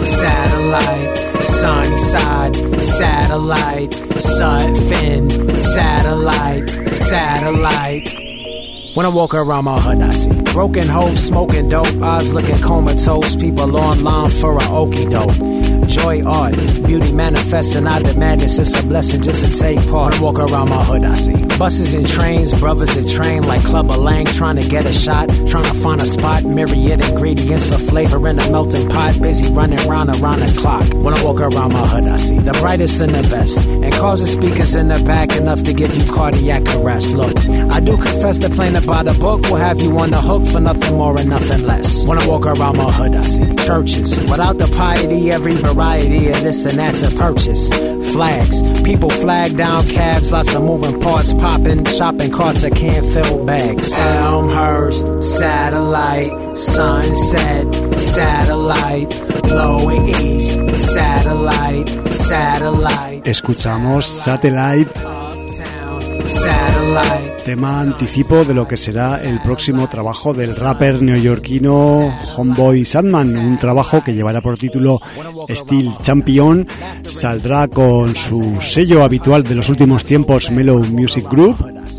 satellite, sunny side, satellite, Sutphin, satellite, satellite. When I walk around my hood, I see broken hopes, smoking dope, eyes looking comatose, people online for a okie doke. Joy, art, beauty manifesting out the madness. It's a blessing just to take part. When I walk around my hood, I see buses and trains, brothers that train like Clubber Lang, trying to get a shot, trying to find a spot. Myriad ingredients for flavor in a melting pot, busy running round around the clock. When I walk around my hood, I see the brightest and the best, and cars and speakers in the back enough to give you cardiac arrest. Look, I do confess that playing by the book will have you on the hook for nothing more and nothing less. When I walk around my hood, I see churches without the piety, every variety of this and that's a purchase. Flags, people flag down cabs, lots of moving parts popping, shopping carts that can't fill bags. Elmhurst, satellite, sunset, satellite, blowing east, satellite, satellite. Escuchamos Satellite, satellite, tema anticipo de lo que será el próximo trabajo del rapper neoyorquino Homeboy Sandman, un trabajo que llevará por título Steel Champion. Saldrá con su sello habitual de los últimos tiempos, Mellow Music Group.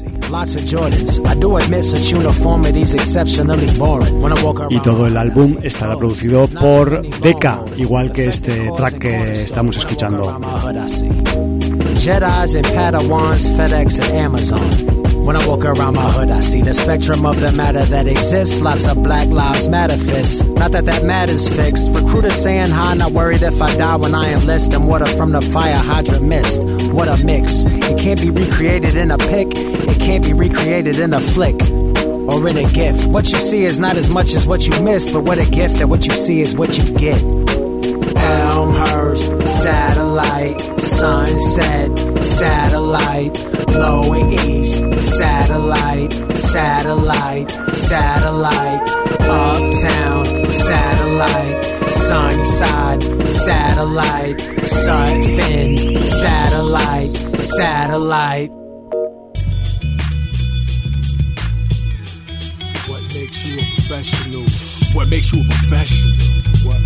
Y todo el álbum estará producido por Decca, igual que este track que estamos escuchando. Jedis and Padawans, FedEx and Amazon. When I walk around my hood, I see the spectrum of the matter that exists. Lots of Black Lives Matter fists. Not that that matter's fixed. Recruiters saying hi, not worried if I die when I enlist. And water from the fire hydrant mist. What a mix. It can't be recreated in a pic. It can't be recreated in a flick. Or in a gift. What you see is not as much as what you missed. But what a gift that what you see is what you get. Elmhurst, satellite, sunset, satellite, blowing east, satellite, satellite, satellite, uptown, satellite, sunny side, satellite, Sutphin, satellite, satellite. What makes you a professional? What makes you a professional? What?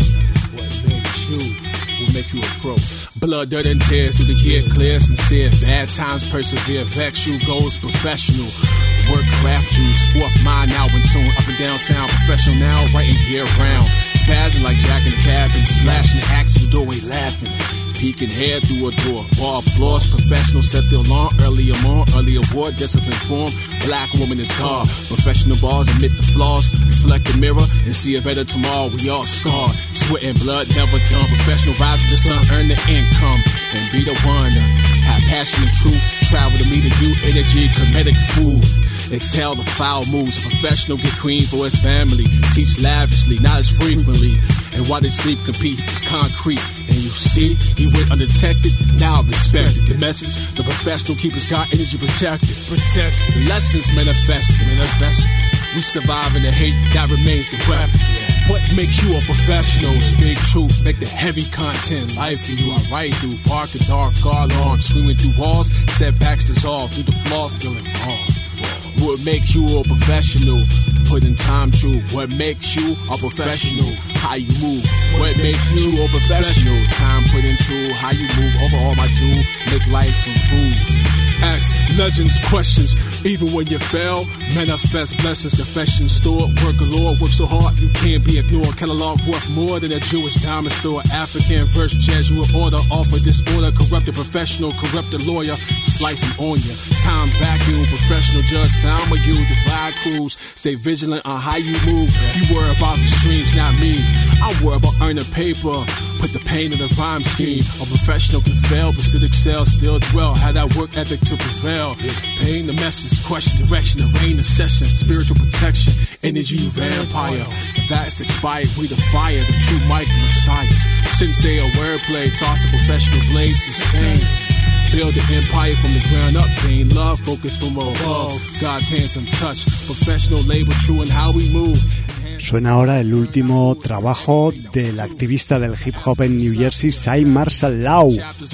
You will make you a pro. Blood, dirt, and tears through the year, clear, sincere. Bad times persevere, vex you, goes professional. Work, craft juice, fourth mind now in tune, up and down sound. Professional now, writing year round. Spazzing like Jack in the cab and splashing the axe in the doorway, laughing. Peeking head through a door. Bar applause, professional set the alarm. Early on, early award, discipline form. Black woman is God. Professional bars admit the flaws. Reflect the mirror and see a better tomorrow. We all scarred. Sweat and blood never done. Professional rise with the sun, earn the income. And be the one to have passion and truth. Travel to meet a new energy, comedic food. Exhale the foul moves. A professional get cream for his family. Teach lavishly, not as frequently. And while they sleep, compete. It's concrete. And you see, he went undetected. Now respected. The message, the professional keepers got energy protected. Protected. The lessons manifested. Manifested. We survive in the hate that remains the rap. What makes you a professional? Speak truth, make the heavy content life for you. I ride through park and dark, guard on, screaming through walls, setbacks dissolve through the flaws still involved. What makes you a professional? Putting time true. What makes you a professional? How you move. What makes you a professional? Time put in true. How you move. Overall my do. Make life improve. Ask legends questions. Even when you fail, manifest blessings. Confession store. Work galore. Work so hard you can't be ignored. Catalog worth more than a Jewish diamond store. African verse Jesuit order. Offer disorder. Corrupted professional. Corrupted lawyer. Slicing on ya. Time vacuum. Professional judge. Time with you. Divide crews. Stay vigilant on how you move. You worry about the streams, not me. I worry about earning paper. Put the pain in the rhyme scheme. A professional can fail, but still excel, still dwell. Have that work ethic to prevail. Pain the message, question direction, arraign the session. Spiritual protection, energy vampire. That's expired, we the fire, the true mic messiahs. Sensei a wordplay, tossing professional blades, sustain. Build the empire from the ground up, gain love, focus from above. God's hands untouched, professional labor, true in how we move. Suena ahora el último trabajo del activista del hip hop en New Jersey, Cy Marshall Law.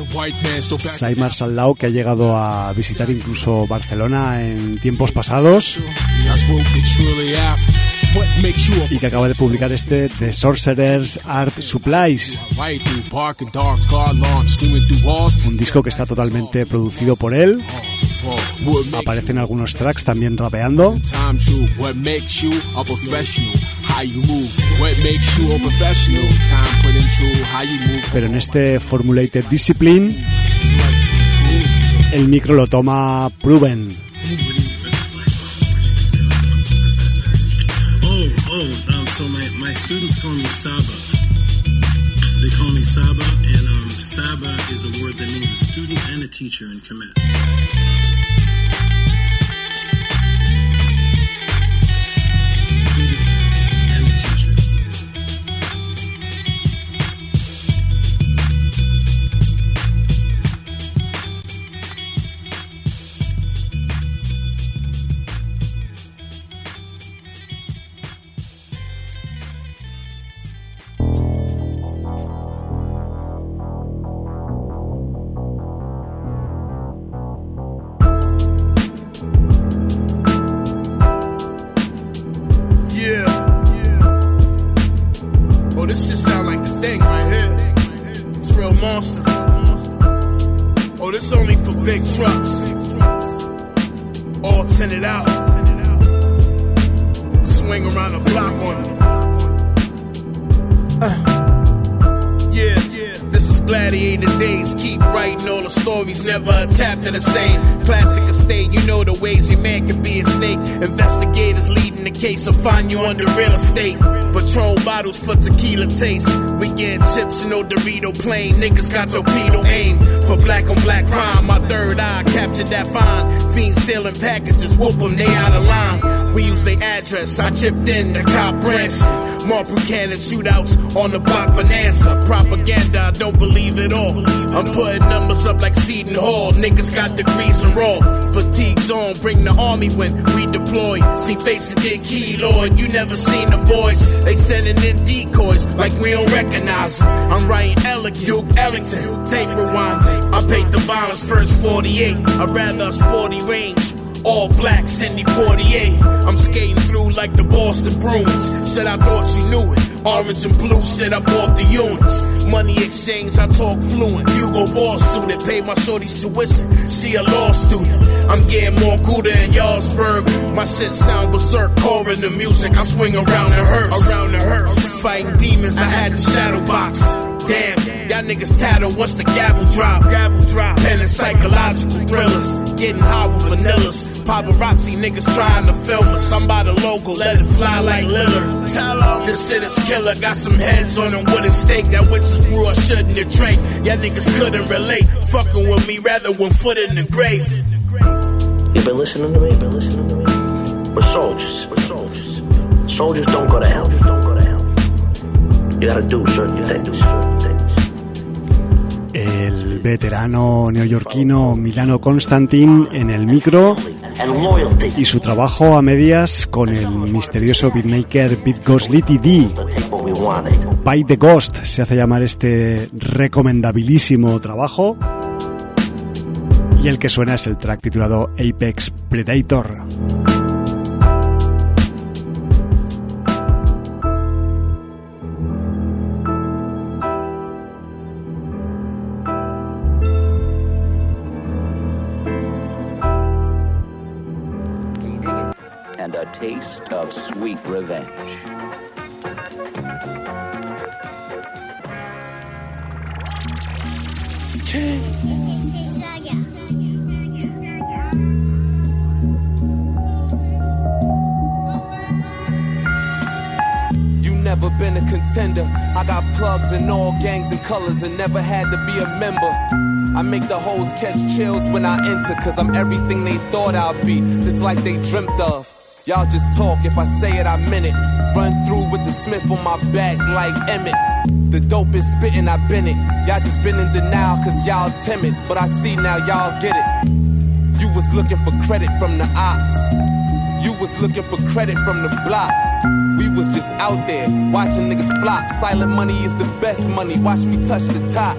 Cy Marshall Law, que ha llegado a visitar incluso Barcelona en tiempos pasados. y que acaba de publicar este The Sorcerer's Art Supplies, un disco que está totalmente producido por él. Aparecen algunos tracks también rapeando, pero en este Formulated Discipline el micro lo toma Proven. Oh, oh, um, so my, my students call me Saba. They call me Saba, and um, Saba is a word that means a student and a teacher in Kemet. So find you under real estate. Patrol bottles for tequila taste. We get chips, no Dorito plane. Niggas got torpedo aim for black on black crime. My third eye captured that fine. Fiends stealing packages, whoop them, they out of line. We use their address, I chipped in the cop Branson. More Buchanan shootouts on the block Bonanza. Propaganda, I don't believe it all. I'm putting numbers up like Seton Hall. Niggas got degrees and raw. Fatigue's on, bring the army when we deploy. See faces get key, Lord, you never seen the boys. They sending in decoys like we don't recognize them. I'm writing elegant, Duke Ellington, tape rewind. I paint the violence first forty-eight. I'd rather a sporty range. All black, Cindy Portier. I'm skating through like the Boston Bruins. Said I thought you knew it. Orange and blue, said I bought the units. Money exchange, I talk fluent. Hugo Boss suited, paid my shorty's tuition. She a law student. I'm getting more Gouda in Yardsburg. My shit sound berserk, pouring the music. I swing around the hearse. Around the hearse. Fighting demons, I had the shadow box. Damn, y'all niggas tattle once the gavel drop. Gavel drop. Penning psychological thrillers. Getting high with vanillas. Paparazzi niggas trying to film us. I'm by the local, let it fly like Lillard. Tell them this shit is killer. Got some heads on them wooden stake. That witch's brew I shouldn't have drank. Y'all niggas couldn't relate. Fucking with me rather one foot in the grave. You been listening to me? Been listening to me? We're soldiers. We're soldiers. Soldiers don't go to hell. Soldiers don't go to hell. You gotta do certain things. El veterano neoyorquino Milano Constantin en el micro y su trabajo a medias con el misterioso beatmaker Beat Ghost Litty D. By the Ghost se hace llamar este recomendabilísimo trabajo, y el que suena es el track titulado Apex Predator. Taste of sweet revenge. You never been a contender. I got plugs in all gangs and colors and never had to be a member. I make the hoes catch chills when I enter, cause I'm everything they thought I'd be, just like they dreamt of. Y'all just talk, if I say it, I meant it. Run through with the Smith on my back like Emmett. The dope is spitting, I been it. Y'all just been in denial cause y'all timid, but I see now y'all get it. You was looking for credit from the ops. You was looking for credit from the block. We was just out there, watching niggas flop. Silent money is the best money, watch me touch the top.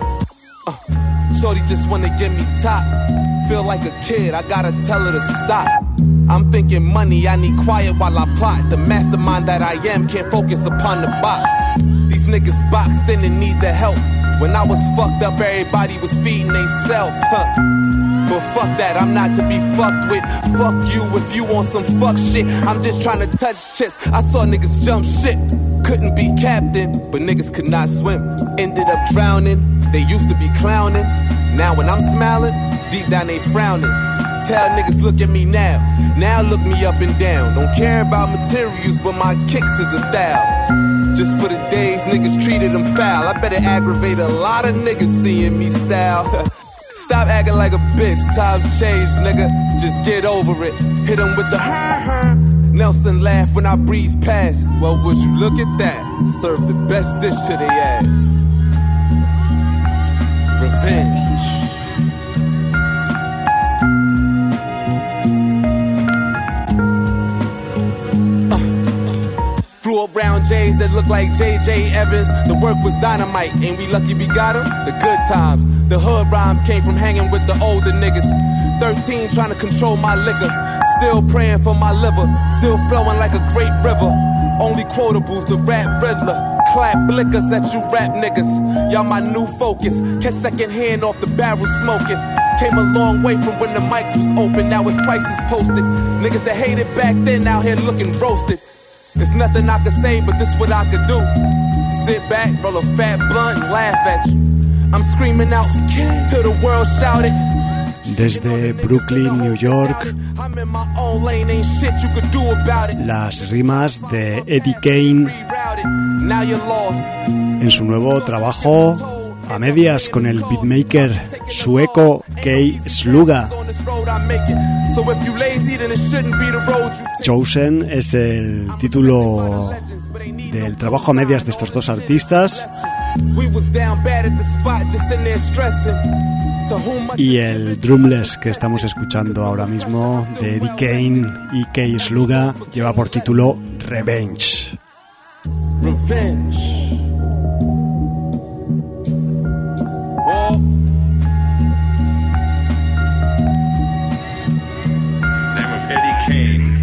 uh, Shorty just wanna give me top. Feel like a kid, I gotta tell her to stop. I'm thinking money, I need quiet while I plot. The mastermind that I am can't focus upon the box. These niggas boxed in and need the help. When I was fucked up, everybody was feeding theyself, huh? But fuck that, I'm not to be fucked with. Fuck you if you want some fuck shit. I'm just trying to touch chips. I saw niggas jump shit. Couldn't be captain, but niggas could not swim. Ended up drowning. They used to be clowning. Now when I'm smiling, deep down they frowning. Tell niggas look at me now. Now look me up and down. Don't care about materials, but my kicks is a thou. Just for the days niggas treated them foul. I better aggravate a lot of niggas seeing me style. Stop acting like a bitch, times change, nigga. Just get over it. Hit him with the her her. Nelson laughed when I breeze past. Well, would you look at that? Serve the best dish to their ass. Revenge. Grew up round J's that look like J J Evans. The work was dynamite, ain't we lucky we got them? The good times, the hood rhymes came from hanging with the older niggas. Thirteen trying to control my liquor, still praying for my liver, still flowing like a great river. Only quotables, the rap Riddler. Clap blickers at you rap niggas. Y'all my new focus, catch second hand off the barrel smoking. Came a long way from when the mics was open, now his prices posted. Niggas that hated back then out here looking roasted. There's nothing I could say, but this what I could do. Sit back, roll a fat blunt and laugh at you. I'm screaming out till the world shouted. Desde Brooklyn, New York, las rimas de Eddie Kane en su nuevo trabajo a medias con el beatmaker sueco Kay Sluga. Chosen es el título del trabajo a medias de estos dos artistas. Y el Drumless que estamos escuchando ahora mismo de Eddie Kane y Kay Sluga lleva por título Revenge. Revenge. Oh. Name of Eddie Kane.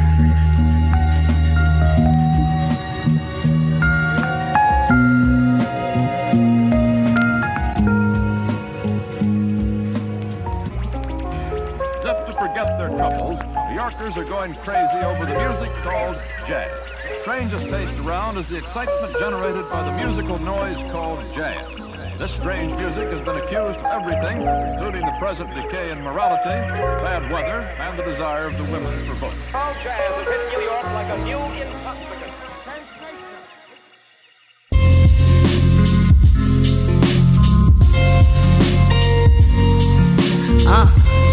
Are going crazy over the music called jazz. Strangest taste around is the excitement generated by the musical noise called jazz. This strange music has been accused of everything, including the present decay in morality, bad weather, and the desire of the women for vote. All jazz has hit New York like a new intoxicant. Uh.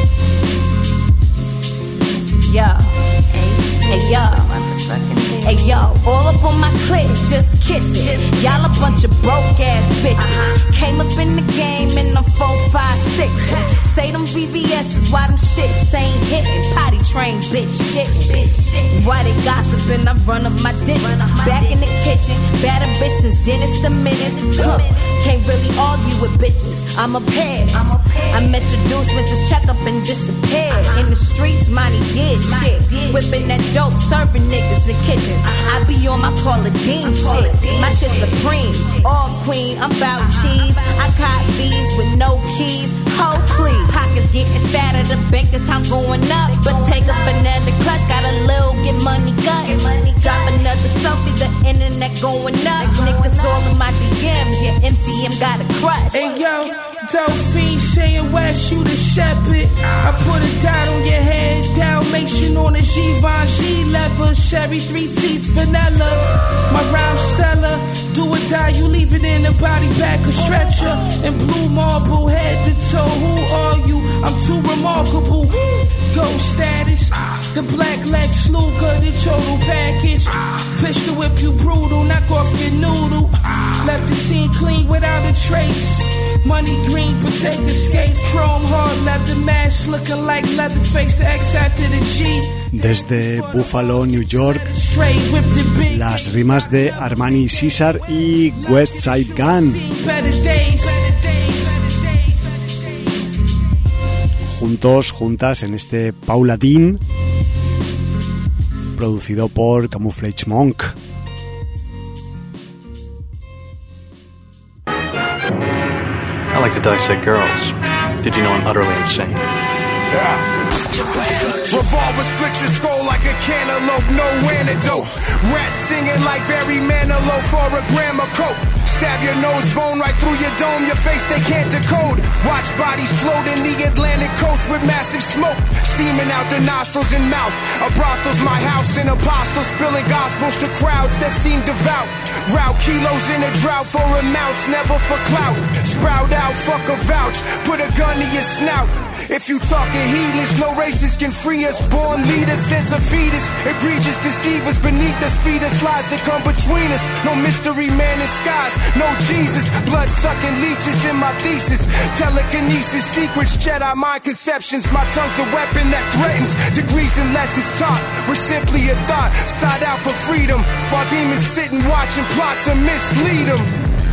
Yo, hey yo, hey yo, all up on my clip, just kiss it. Y'all a bunch of broke ass bitches. Came up in the game in the four, five, six. Say them V V S's, why them shits ain't hitting? Potty train, bitch shit. Why they gossiping? I run up my ditches. Back in the kitchen, bad ambitions, dentist the minutes. Huh. Can't really argue with bitches. I'm a pair. I'm introduced with this check up and disappeared. In the streets, money did shit. Whipping that dope, serving niggas in kitchens. I be on my Paula Deen shit. My shit supreme, all queen. I'm bout cheese. I caught these with no keys. Ho, please. Pockets getting fatter, the bank account going up. But take a banana clutch, got a little get money gut. Drop another selfie, the internet going up. Niggas all in my D Ms, yeah, M C M got a crush. Hey yo, dope fiend, Shane West, you the shepherd. I put a dot on your head, Dalmatian on a Givenchy leather, Chevy three seats, vanilla. My rhyme stellar, do or die, you leave it in the body bag, a stretcher. And blue marble, head to toe, who are you? I'm too remarkable. Ghost status, the black Lex Luger, the total package. Pistol whip you brutal, knock off your noodle. Left the scene clean without a trace. Money green, potato skates, chrome hard leather mask, looking like Leatherface, the X after the G. Desde Buffalo, New York, las rimas de Armani Caesar y West Side Gun. Juntos, juntas en este Paula Deen, producido por Camouflage Monk. I like to dissect girls. Did you know I'm utterly insane? Yeah. Revolver split your skull like a cantaloupe, no antidote. Rats singing like Barry Manilow for a gram of coke. Stab your nose bone right through your dome, your face they can't decode. Watch bodies float in the Atlantic coast with massive smoke, steaming out the nostrils and mouth. A brothel's my house, and apostles spilling gospels to crowds that seem devout. Route kilos in a drought for amounts, never for clout. Sprout out, fuck a vouch, put a gun to your snout. If you talking heedless, no racist can free us. Born leaders, sense of fetus. Egregious deceivers beneath us, feed us lies that come between us. No mystery man in skies, no Jesus. Blood-sucking leeches in my thesis. Telekinesis, secrets, Jedi mind conceptions. My tongue's a weapon that threatens. Degrees and lessons taught were simply a thought. Side out for freedom, while demons sit and watch and plot to mislead them.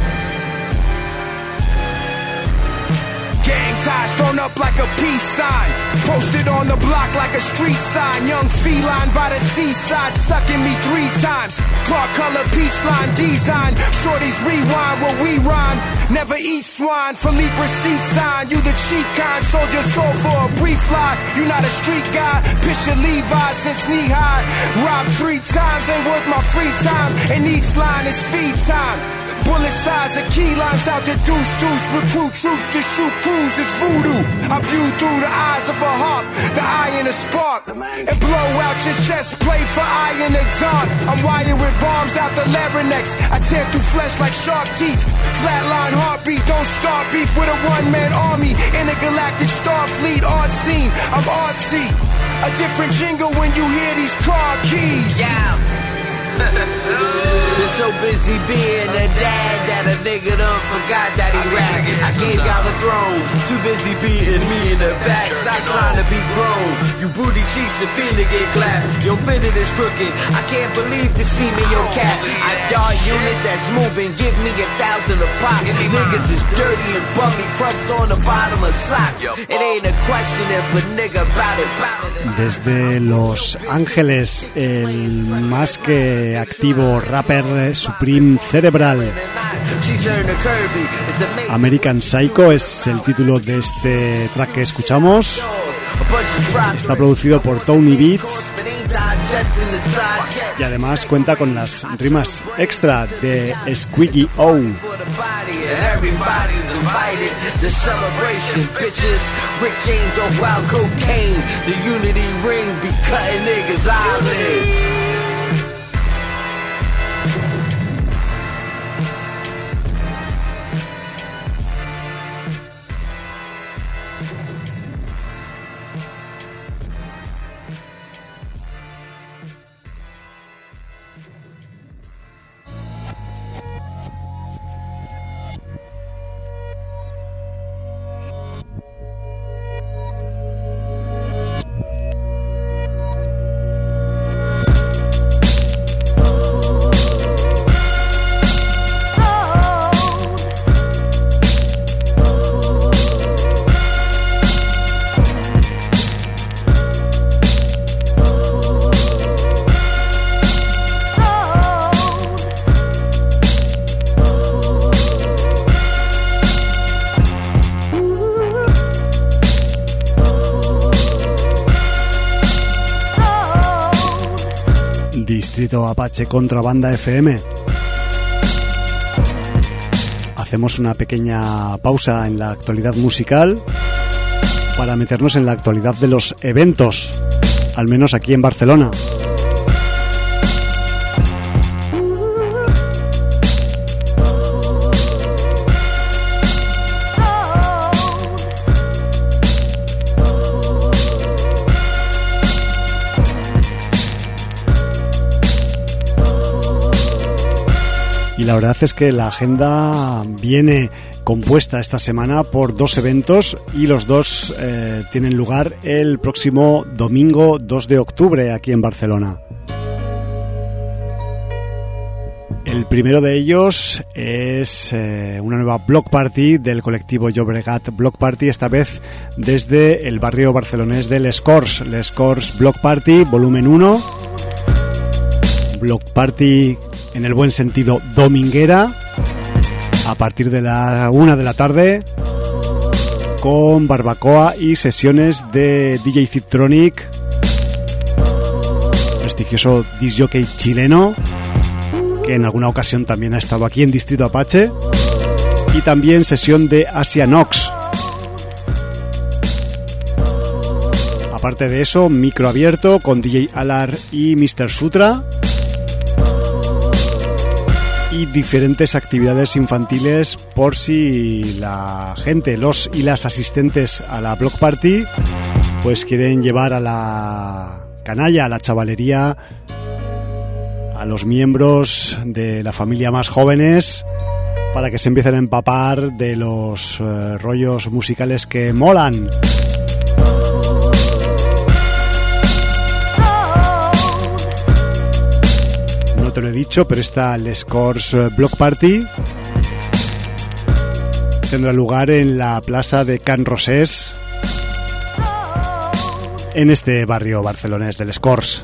Gang ties thrown up like a peace sign. Posted on the block like a street sign. Young feline by the seaside, sucking me three times. Clark color peach line design. Shorties rewind where we rhyme. Never eat swine. Philippe receipt sign. You the cheat kind. Sold your soul for a brief lie. You not a street guy. Picture Levi since knee high. Robbed three times. Ain't worth my free time. And each line is feed time. Bullet size of key lines out the deuce deuce. Recruit troops to shoot crews, it's voodoo. I view through the eyes of a hawk, the eye in a spark, and blow out your chest plate for eye in the dawn. I'm wired with bombs out the larynx. I tear through flesh like shark teeth. Flatline heartbeat, don't start beef with a one-man army. Intergalactic Starfleet art scene, I'm artsy. A different jingle when you hear these car keys. Yeah. Been so busy being a dad that a nigga done forgot that he rap. I gave y'all the throne, too busy beating me in the back. Stop trying to be grown. You booty cheeks and finna get clapped. Your fitted is crooked. I can't believe to see me your cat. I dart unit that's moving, give me a thousand a pop. Niggas is dirty and bummy, crushed on the bottom of socks. It ain't a question if a nigga bout it, bout it. Desde Los Ángeles, el más que activo rapper Supreme Cerebral. American Psycho es el título de este track que escuchamos. Está producido por Tony Beats y además cuenta con las rimas extra de Squeaky O. Distrito Apache contra Banda F M. Hacemos una pequeña pausa en la actualidad musical para meternos en la actualidad de los eventos, al menos aquí en Barcelona. Y la verdad es que la agenda viene compuesta esta semana por dos eventos y los dos eh, tienen lugar el próximo domingo dos de octubre aquí en Barcelona. El primero de ellos es eh, una nueva Block Party del colectivo Llobregat Block Party, esta vez desde el barrio barcelonés de Les Corts, Les Corts Block Party volumen uno. block party en el buen sentido dominguera a partir de la una de la tarde, con barbacoa y sesiones de D J Ziptronic, prestigioso disc jockey chileno que en alguna ocasión también ha estado aquí en Distrito Apache, y también sesión de Asia Nox. Aparte de eso, micro abierto con D J Alar y mister Sutra, y diferentes actividades infantiles por si la gente, los y las asistentes a la block party, pues quieren llevar a la canalla, a la chavalería, a los miembros de la familia más jóvenes, para que se empiecen a empapar de los eh, rollos musicales que molan. No te lo he dicho, pero esta Les Corts Block Party tendrá lugar en la plaza de Can Rosés, en este barrio barcelonés de Les Corts.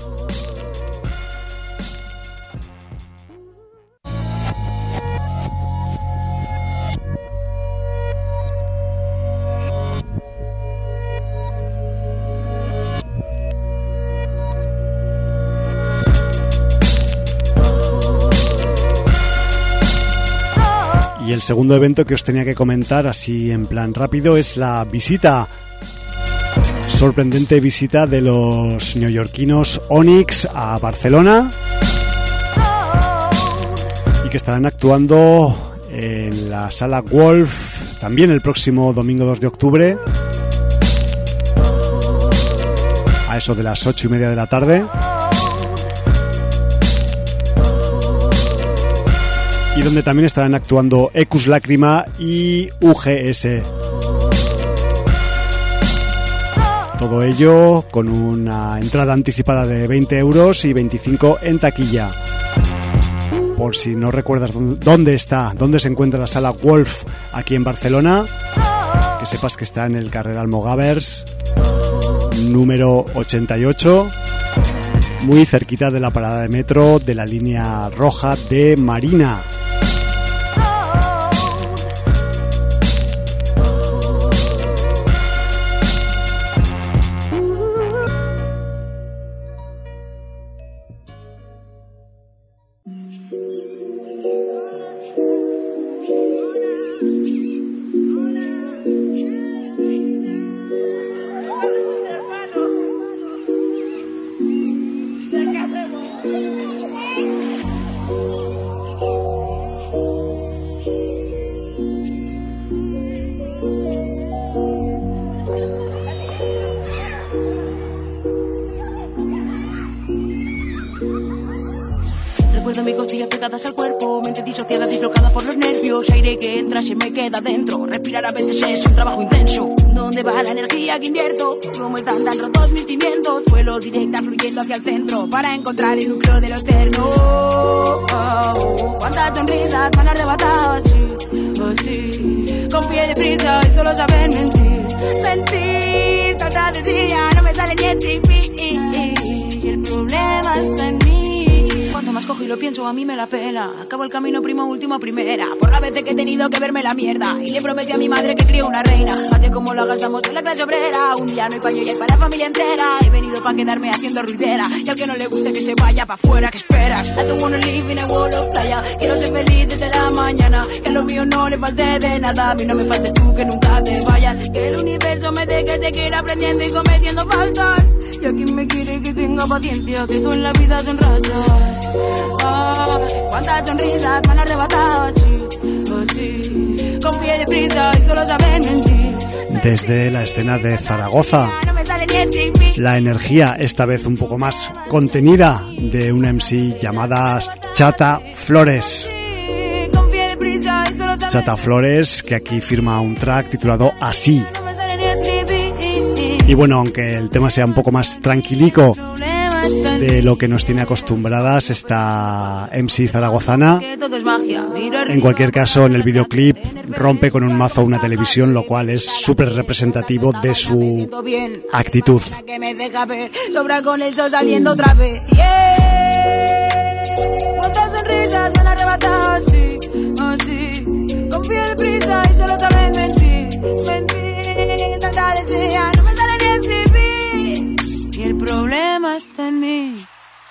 Y el segundo evento que os tenía que comentar así en plan rápido es la visita, sorprendente visita de los neoyorquinos Onyx a Barcelona, y que estarán actuando en la Sala Wolf también el próximo domingo dos de octubre a eso de las ocho y media de la tarde. Y donde también estarán actuando Ecus Lacrima y U G S. Todo ello con una entrada anticipada de veinte euros y veinticinco en taquilla. Por si no recuerdas dónde está, dónde se encuentra la Sala Wolf aquí en Barcelona, que sepas que está en el carrer Almogàvers número ochenta y ocho, muy cerquita de la parada de metro de la línea roja de Marina. Mis costillas pegadas al cuerpo, mente disociada, dislocada por los nervios, aire que entra se me queda dentro, respirar a veces es un trabajo intenso. ¿Dónde va la energía que invierto? ¿Cómo están tan rotos mis cimientos? Vuelo directa fluyendo hacia el centro para encontrar el núcleo de lo eterno. Oh, oh, cuántas sonrisas me han arrebatado así, así, con pie de prisa y solo saben mentir, mentir. Tanta decía, no me sale ni escribir, y el problema está en mí. Cuanto más cojo y lo pienso, a mí me la pela. Acabo el camino primo, último, primera. Por la vez que he tenido que verme la mierda. Y le prometí a mi madre que crío una reina. Así como la gastamos en la clase obrera. Un día no hay paño y hay para la familia entera. He venido pa' quedarme haciendo ruidera. Y al que no le guste que se vaya pa' afuera, ¿qué esperas? I don't wanna live in a world of playa. Quiero ser feliz desde la mañana. Que a lo mío no le falte de nada. A mí no me falte tú, que nunca te vayas. Que el universo me deje seguir aprendiendo y cometiendo faltas. Y a quien me quiere que tenga paciencia, que tú en la vida son rayas. Ah, cuántas sonrisas me han arrebatado así, así, con pie de prisa y solo saben mentir. Desde la escena de Zaragoza, la energía, esta vez un poco más contenida, de una M C llamada Chata Flores. Chata Flores, que aquí firma un track titulado Así. Y bueno, aunque el tema sea un poco más tranquilico de lo que nos tiene acostumbradas esta M C zaragozana, en cualquier caso en el videoclip rompe con un mazo una televisión, lo cual es súper representativo de su actitud. Que me deja ver, sobra con el sol saliendo otra vez. Yeah. sonrisas me la arrebataba así, así. Con piel prisa y solo saben mentir, mentir. Tanta decía, no me sale ni escribir. Y el problema está en mí.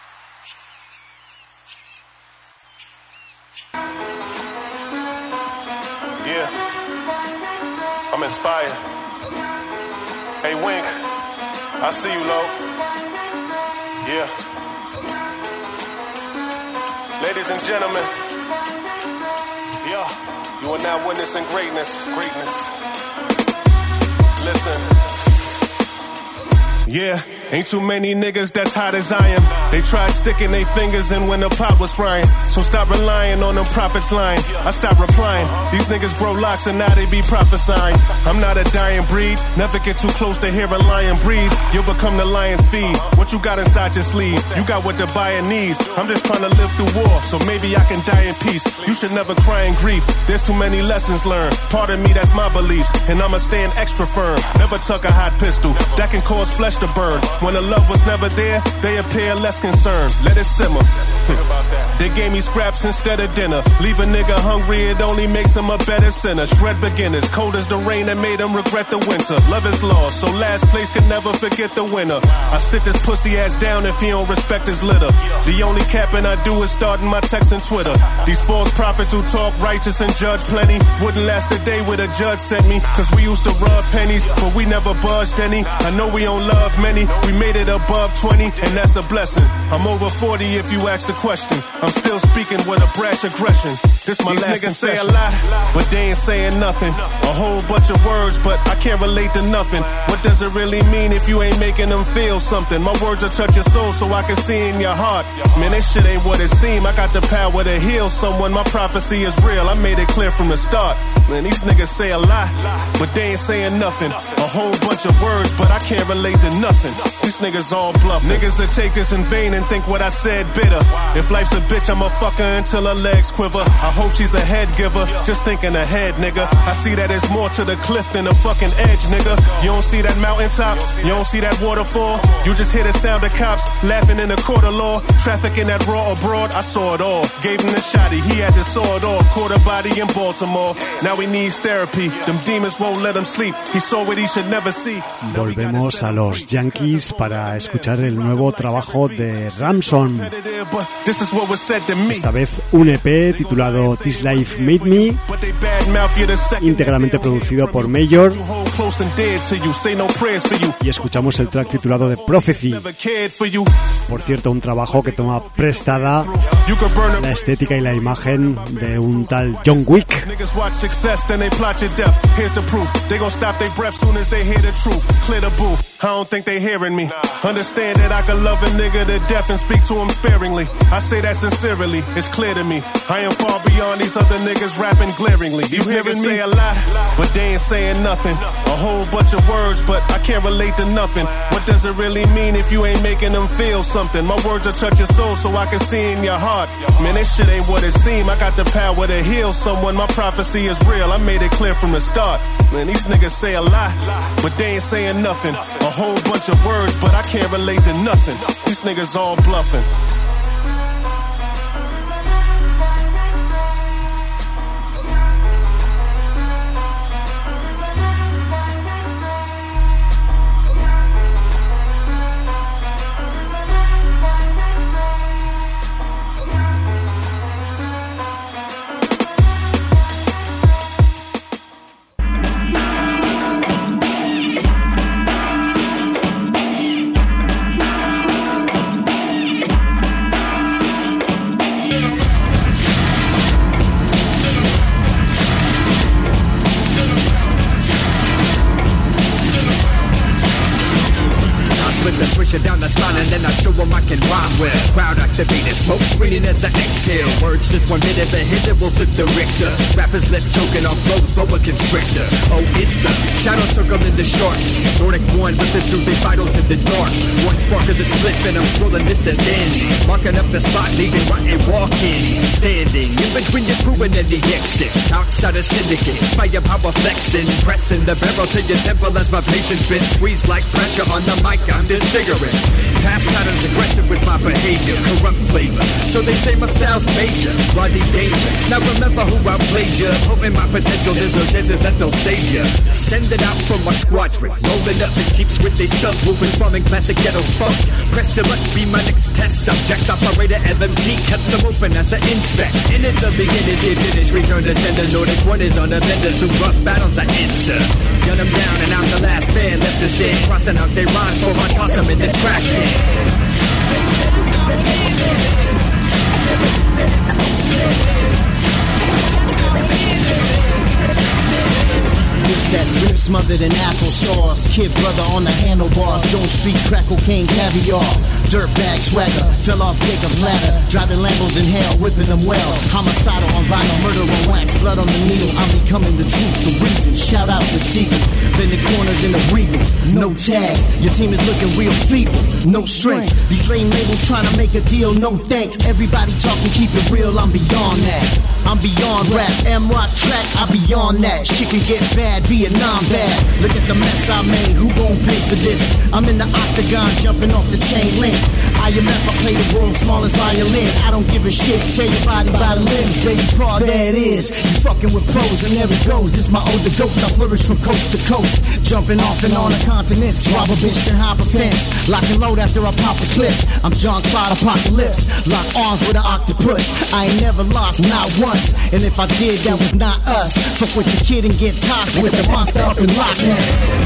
Yeah, I'm inspired. Hey, Wink, I see you, Lo. Yeah. Ladies and gentlemen, yeah, you are now witnessing greatness, greatness. Listen. Yeah, ain't too many niggas that's hot as I am. They tried sticking their fingers in when the pot was frying. So stop relying on them prophets lying. I stop replying. These niggas grow locks and now they be prophesying. I'm not a dying breed. Never get too close to hear a lion breathe. You'll become the lion's feed. What you got inside your sleeve? You got what the buyer needs. I'm just trying to live through war, so maybe I can die in peace. You should never cry in grief. There's too many lessons learned. Part of me, that's my beliefs. And I'ma stand extra firm. Never tuck a hot pistol. That can cause flesh to burn. When the love was never there, they appear less concerned. Let it simmer. They gave me scraps instead of dinner. Leave a nigga hungry, it only makes him a better sinner. Shred beginners, cold as the rain that made him regret the winter. Love is lost, so last place can never forget the winner. I sit this pussy ass down if he don't respect his litter. The only capping I do is starting my text and Twitter. These false prophets who talk righteous and judge plenty wouldn't last a day where the judge sent me. Cause we used to rub pennies, but we never budged any. I know we don't love many, we made it above twenty, and that's a blessing. I'm over forty if you ask the question. I'm still speaking with a brash aggression. This my These last niggas confession. Say a lot, but they ain't saying nothing. A whole bunch of words, but I can't relate to nothing. What does it really mean if you ain't making them feel something? My words will touch your soul so I can see in your heart. Man, this shit ain't what it seems. I got the power to heal someone. My prophecy is real. I made it clear from the start. Man, these niggas say a lot, but they ain't saying nothing. A whole bunch of words, but I can't relate to nothing. These niggas all bluff. Niggas that take this in vain and think what I said bitter. If life's a bitch, I'ma fuck her until her legs quiver. I hope she's a head giver. Just thinking ahead, nigga. I see that there's more to the cliff than a fucking edge, nigga. You don't see that mountaintop? You don't see that waterfall? You just hear the sound of cops laughing in the court of law. Trafficking that raw abroad, I saw it all. Gave him the shotty, he had to saw it off. Caught a body in Baltimore. Now he needs therapy. Them demons won't let him sleep. He saw what he should never see. Volvemos a los Yankees para escuchar el nuevo trabajo de Ramson. Esta vez un E P titulado This Life Made Me, íntegramente producido por Major. Y escuchamos el track titulado The Prophecy. Por cierto, un trabajo que toma prestada la estética y la imagen de un tal John Wick. I don't think they hearing me. Understand that I can love a nigga to death and speak to him sparingly. I say that sincerely, it's clear to me. I am far beyond these other niggas rapping glaringly. These niggas say a lot, but they ain't saying nothing. A whole bunch of words, but I can't relate to nothing. What does it really mean if you ain't making them feel something? My words will touch your soul so I can see in your heart. Man, this shit ain't what it seems. I got the power to heal someone. My prophecy is real. I made it clear from the start. Man, these niggas say a lot, but they ain't saying nothing. A whole bunch of words, but I can't relate to nothing. These niggas all bluffing. Down the spine and then I show them I can rhyme with. Crowd activated, smoke screening as I exhale. Words just one minute, the hit that will flip the Richter. Rappers left choking on flows, but a constrictor. Oh, it's the shadow circle in the short. Nordic one ripping through the vitals in the dark. One spark of the split, and I'm strolling distant then. Marking up the spot, leaving right and walking. Standing in between your crew and then the exit. Outside a syndicate, firepower flexing. Pressing the barrel to your temple as my patience been squeezed like pressure on the mic. I'm disfiguring. Past patterns aggressive with my behavior, corrupt flavor. So they say my style's major, Rodney Danger. Now remember who outplayed ya. Hoping my potential, there's no chances that they'll save ya. Send it out from my squadron, rolling up the jeeps with they subwoofers, forming classic ghetto funk. Press select, be my next test subject. Operator L M G cuts them open as I inspect. In it, the beginners, they finish, return to sender. Nordic corners on the vendor through rough battles I enter. Gun them down and I'm the last man left to stand. Crossing out their rhymes for I toss them in the trash can. It's that drip smothered in applesauce. Kid brother on the handlebars. Jones Street, crack cocaine, caviar. Dirtbag swagger, fell off Jacob's ladder. Driving Lambos in hell, whipping them well. Homicidal on vinyl, murder on wax. Blood on the needle, I'm becoming the truth, the reason. Shout out to Seagull. Been the corners in the regal. No tags, your team is looking real feeble. No strength, these lame labels trying to make a deal. No thanks, everybody talking, keep it real. I'm beyond that. I'm beyond rap, M-Rock track, I'm beyond that. Shit can get bad, Vietnam bad. Look at the mess I made, who gon' pay for this? I'm in the octagon, jumping off the chain link. I M F, I play the world's smallest violin. I don't give a shit, tell your body by the limbs. Baby, Praw, there it is. You fucking with pros and there it goes. This my older ghost, I flourish from coast to coast. Jumping off and on the continents. Rob a bitch, then hop a fence. Lock and load after I pop a clip. I'm John Claude Apocalypse. Lock arms with an octopus. I ain't never lost, not once. And if I did, that was not us. Fuck with the kid and get tossed with the monster up in Loch Ness.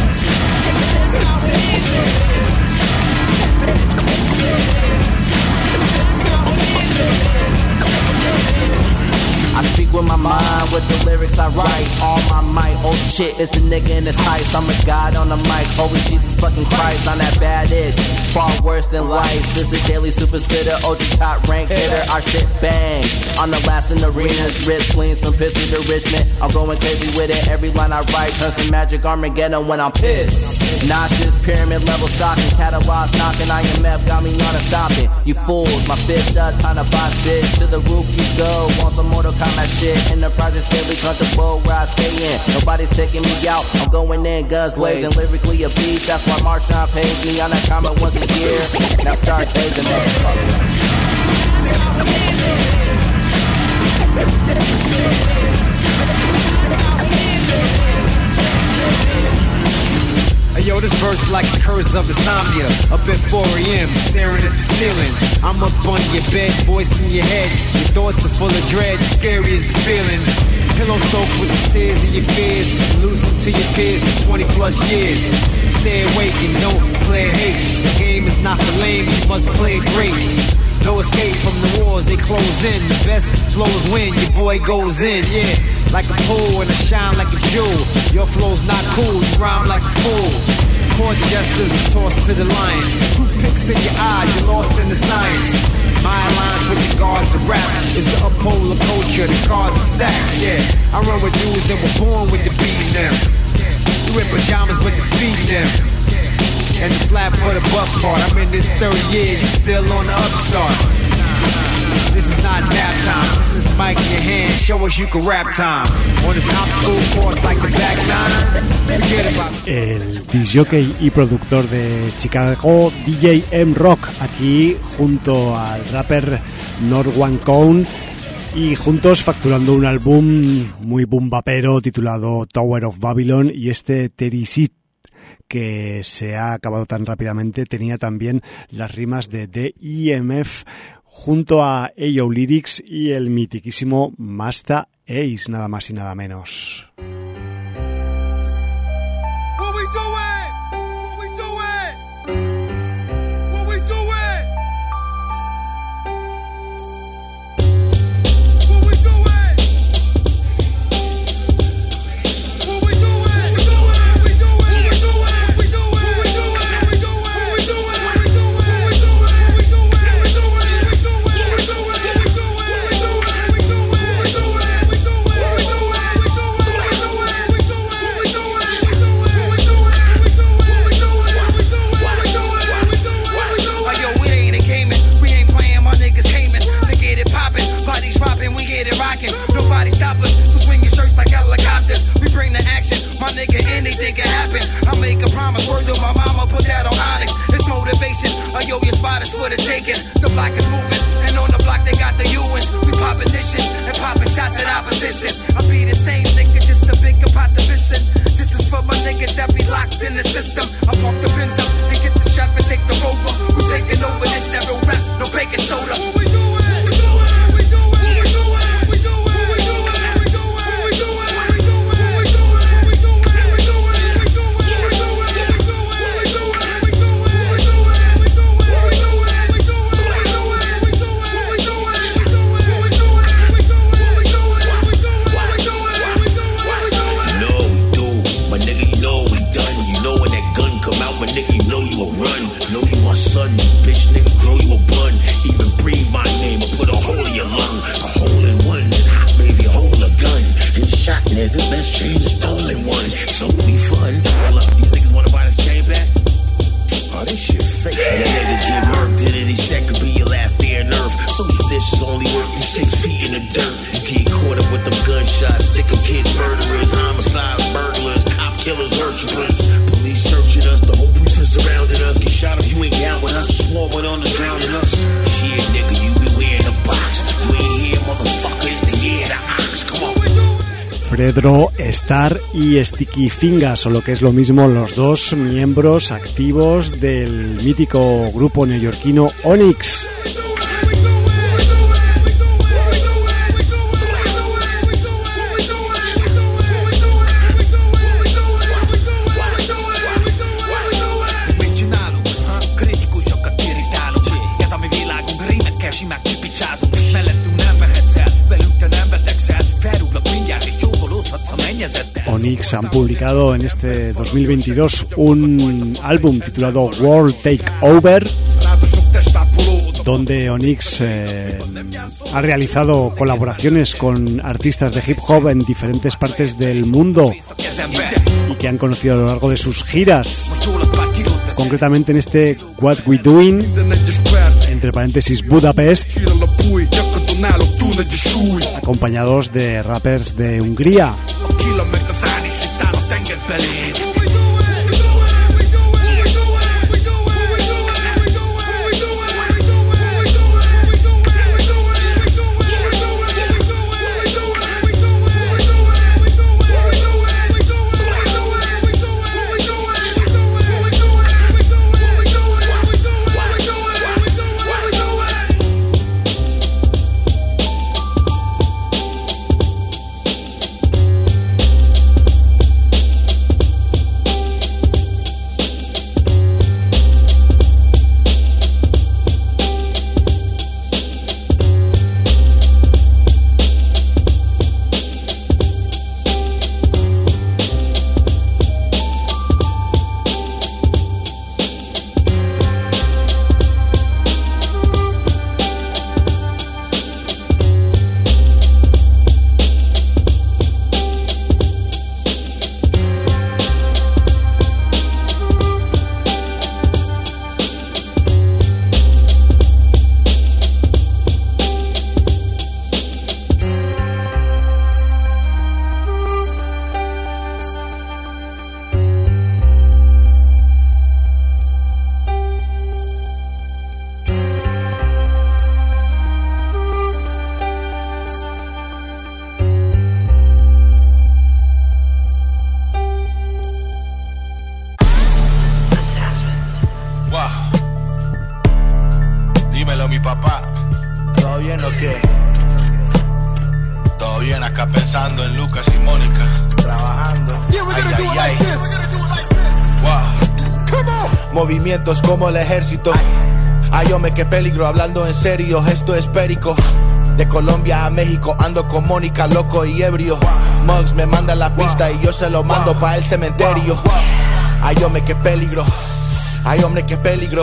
I speak with my mind, with the lyrics I write. All my might, oh shit, it's the nigga in the tights. I'm a god on the mic, holy Jesus fucking Christ. On that bad itch, far worse than lice. It's the daily super spitter, O G top rank hitter. Our shit bang, on the last in arenas. Wrist cleans from Pittsburgh to Richmond. I'm going crazy with it, every line I write turns to magic Armageddon when I'm pissed. Nauseous, pyramid level stocking, catalogs knocking. I M F got me on a stopping. You fools, my fist up, time to box bitch. To the roof you go, want some Mortal Kombat shit. Enterprise is fairly comfortable where I stay in. Nobody's taking me out, I'm going in, guns blazing. Lyrically a beast, that's why Marshawn pays me on that comment once a year. Now start phasing, motherfucker. Hey, yo, this verse like the curse of insomnia. Up at four a.m. staring at the ceiling. I'm up on your bed, voice in your head. Your thoughts are full of dread, scary is the feeling. Pillow soaked with the tears of your fears. Losing to your peers for twenty plus years. Stay awake and don't play hate. The game is not for lame, you must play it great. No escape from the wars, they close in. The best flows win, your boy goes in, yeah. Like a pool and a shine like a jewel. Your flow's not cool, you rhyme like a fool. Court jesters are tossed to the lions. Toothpicks in your eyes, you're lost in the science. My alliance with the guards of rap is to uphold the culture, the cards are stacked, yeah. I run with dudes that were born with the beating them. You wear pajamas but defeating them. And the flap for the buck part. I'm in this thirty years, you still on the upstart. This is not nap time, this is mic in your hand, show us you can rap time. On this obstacle course like the back nine, forget about it. El disjockey y productor de Chicago, D J M-Rock, aquí junto al rapper Norwan Cohn y juntos facturando un álbum muy boom-bapero titulado Tower of Babylon, y este Terisit que se ha acabado tan rápidamente tenía también las rimas de The E M F junto a A O Lyrics y el mitiquísimo Masta Ace, nada más y nada menos. Anything can happen. I make a promise, word to my mama, put that on Onyx. It's motivation, I yo, your block is moving, and on the block they got the U-ins. We popping dishes and popping shots at oppositions. I be the same nigga, just a bigger pot to listen. This is for my niggas that be locked in the system. I walk the Benz up and get the shop and take the Rover. We taking over this stereo rap, no baking soda. Son, bitch, nigga, grow you a bun. Even breathe my name or put a hole in your lung. A hole in one is hot, baby, hold a gun. And shot, nigga, best change a stolen one. It's only fun. Hold up, these niggas wanna buy this chain back? Oh, this shit fake. Yeah, niggas get murked in any second, be your last day on earth. Social dishes only work you six feet in the dirt. You get caught up with them gunshots, stick 'em kids, murderers, homicides, burglars, cop killers, worshipers. Police searching us, the whole precinct surrounding us. Get shot if you ain't down with us, swarming on us, drowning us. Shit, nigga, you be wearing the box. You ain't here, motherfucker, it's the year the ox, come on. Fredro, Star y Sticky Fingaz, o lo que es lo mismo, los dos miembros activos del mítico grupo neoyorquino Onyx. Onyx han publicado en este dos mil veintidós un álbum titulado World Take Over, donde Onyx eh, ha realizado colaboraciones con artistas de hip hop en diferentes partes del mundo y que han conocido a lo largo de sus giras. Concretamente en este What We Doing, entre paréntesis Budapest, acompañados de rappers de Hungría. Movimientos como el ejército. Ay, hombre, qué peligro, hablando en serio, esto es perico. De Colombia a México ando con Mónica, loco y ebrio. Muggs me manda la pista y yo se lo mando pa' el cementerio. Ay, hombre, qué peligro. Ay, hombre, qué peligro.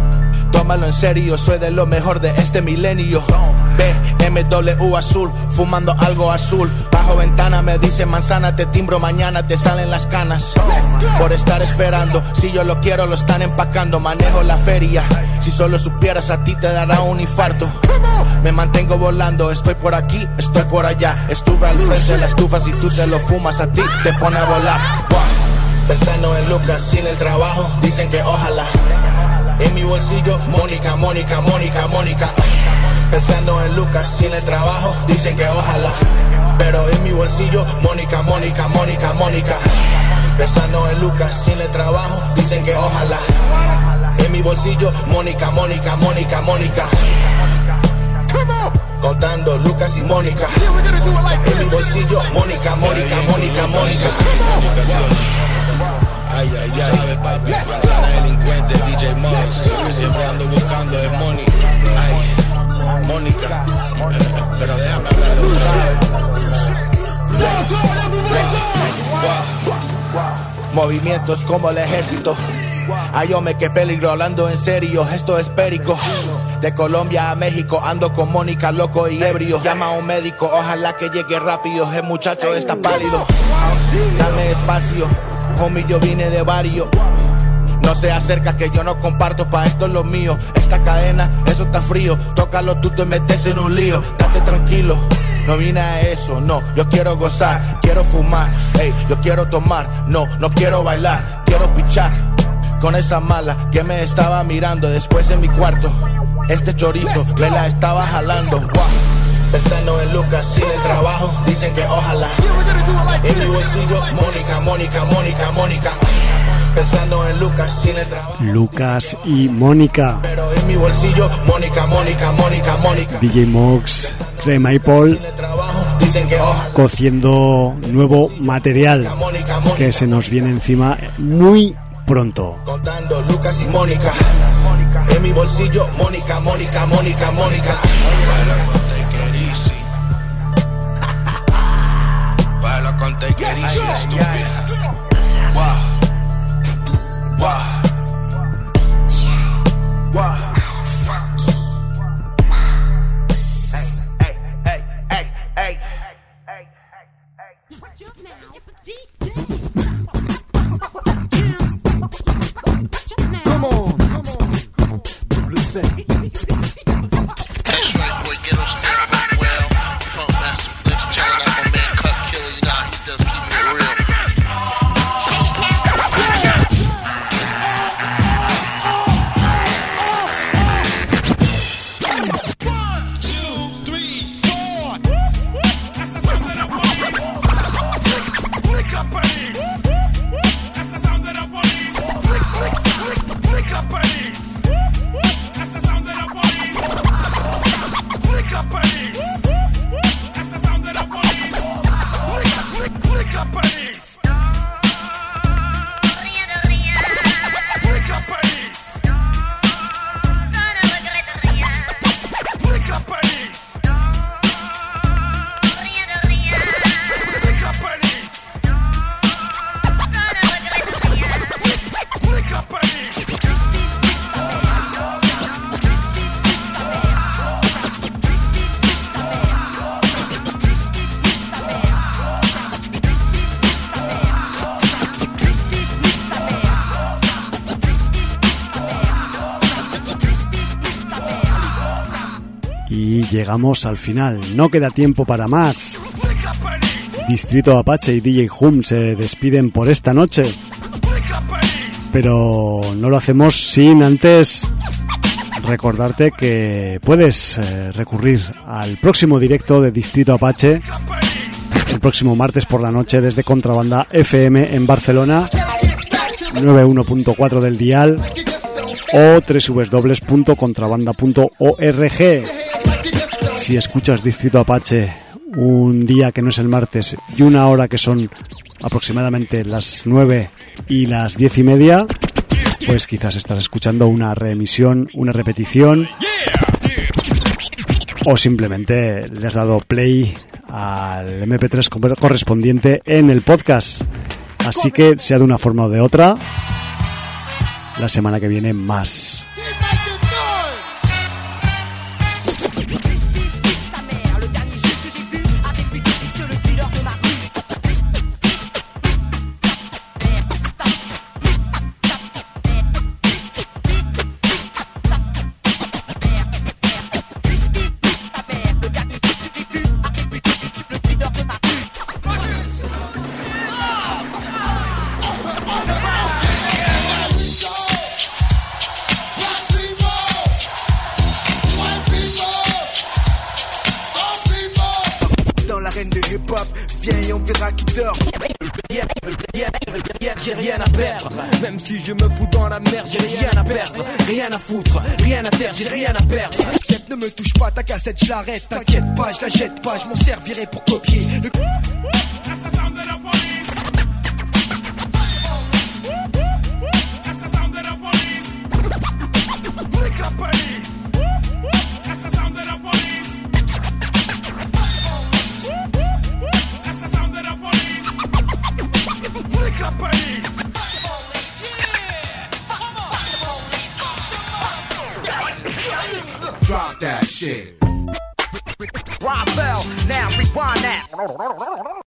Tómalo en serio, soy de lo mejor de este milenio. B M W azul, fumando algo azul. Bajo ventana me dice manzana, te timbro mañana, te salen las canas. Por estar esperando, si yo lo quiero lo están empacando. Manejo la feria, si solo supieras a ti te dará un infarto. Me mantengo volando, estoy por aquí, estoy por allá. Estuve al frente de la estufa, si tú te lo fumas a ti te pone a volar. Pensando en Lucas sin el trabajo, dicen que ojalá. Y En mi bolsillo, Mónica, Mónica, Mónica, Mónica. Pensando en Lucas, sin el trabajo, dicen que ojalá. Pero en mi bolsillo, Mónica, Mónica, Mónica, Mónica. Pensando en Lucas, sin el trabajo, dicen que ojalá. En mi bolsillo, Mónica, Mónica, Mónica, Mónica. Contando Lucas y Mónica. En mi bolsillo, Mónica, Mónica, Mónica, Mónica. Ay, ay, ay, sabe papi, la delincuente D J Muggs, siempre ando buscando de money. Ay, Mónica, pero déjame hablar de movimientos como el ejército. Ay, hombre, qué peligro, hablando en serio, esto es perico. De Colombia a México, ando con Mónica, loco y ebrio. Llama a un médico, ojalá que llegue rápido. El muchacho está pálido, dame espacio, homie, yo vine de barrio. No se acerca que yo no comparto, pa' esto es lo mío. Esta cadena, eso está frío. Tócalo, tú te metes en un lío. Date tranquilo, no vine a eso, no. Yo quiero gozar, quiero fumar, ey, yo quiero tomar. No, no quiero bailar, quiero pichar con esa mala que me estaba mirando. Después en mi cuarto, este chorizo me la estaba jalando. Wow. Pensando en Lucas, sin el trabajo, dicen que ojalá. En mi bolsillo, Mónica, Mónica, Mónica, Mónica. Pensando en Lucas, sin el trabajo. Lucas y Mónica. Pero en mi bolsillo, Mónica, Mónica, Mónica, Mónica. D J Muggs, Crema y Paul, dicen que ojalá. Cociendo nuevo material que se nos viene encima muy pronto. Contando Lucas y Mónica. En mi bolsillo, Mónica, Mónica, Mónica, Mónica. Baila con take it easy, estúpida. Wow. Wow. Wow. Come on, come on. Blue Set. That's right, boy. Get on stereo well. Funk master flips, turn up my man Cut Killer. You know how he does, keep it real. One, two, three, four. That's the sound of the police. Click up, police. That's the sound of the police. Click, click, click, click up, police. That's the sound of the police. Click up, police. That's the sound of the police. Click, click, click up, police. Click up, police. Click up, police. Click up, police. Click up, police. Y llegamos al final, no queda tiempo para más. Distrito Apache y D J Hum se despiden por esta noche, pero no lo hacemos sin antes recordarte que puedes eh, recurrir al próximo directo de Distrito Apache el próximo martes por la noche desde Contrabanda F M en Barcelona, noventa y uno punto cuatro del dial, o doble u doble u doble u punto contrabanda punto org. Si escuchas Distrito Apache un día que no es el martes y una hora que son aproximadamente las nueve y las diez y media, pues quizás estás escuchando una reemisión, una repetición, o simplemente le has dado play al eme pe tres correspondiente en el podcast. Así que, sea de una forma o de otra, la semana que viene más. Yeah. haine de hip-hop. Viens et on verra qui dort. J'ai rien à perdre, même si je me fous dans la merde, j'ai rien à perdre, rien à foutre, rien à terre, j'ai rien à perdre. Chef, ne me touche pas, ta cassette, je l'arrête, t'inquiète pas, je la jette pas, je m'en servirai pour copier. Le... Drop that shit. Roselle, now rewind that.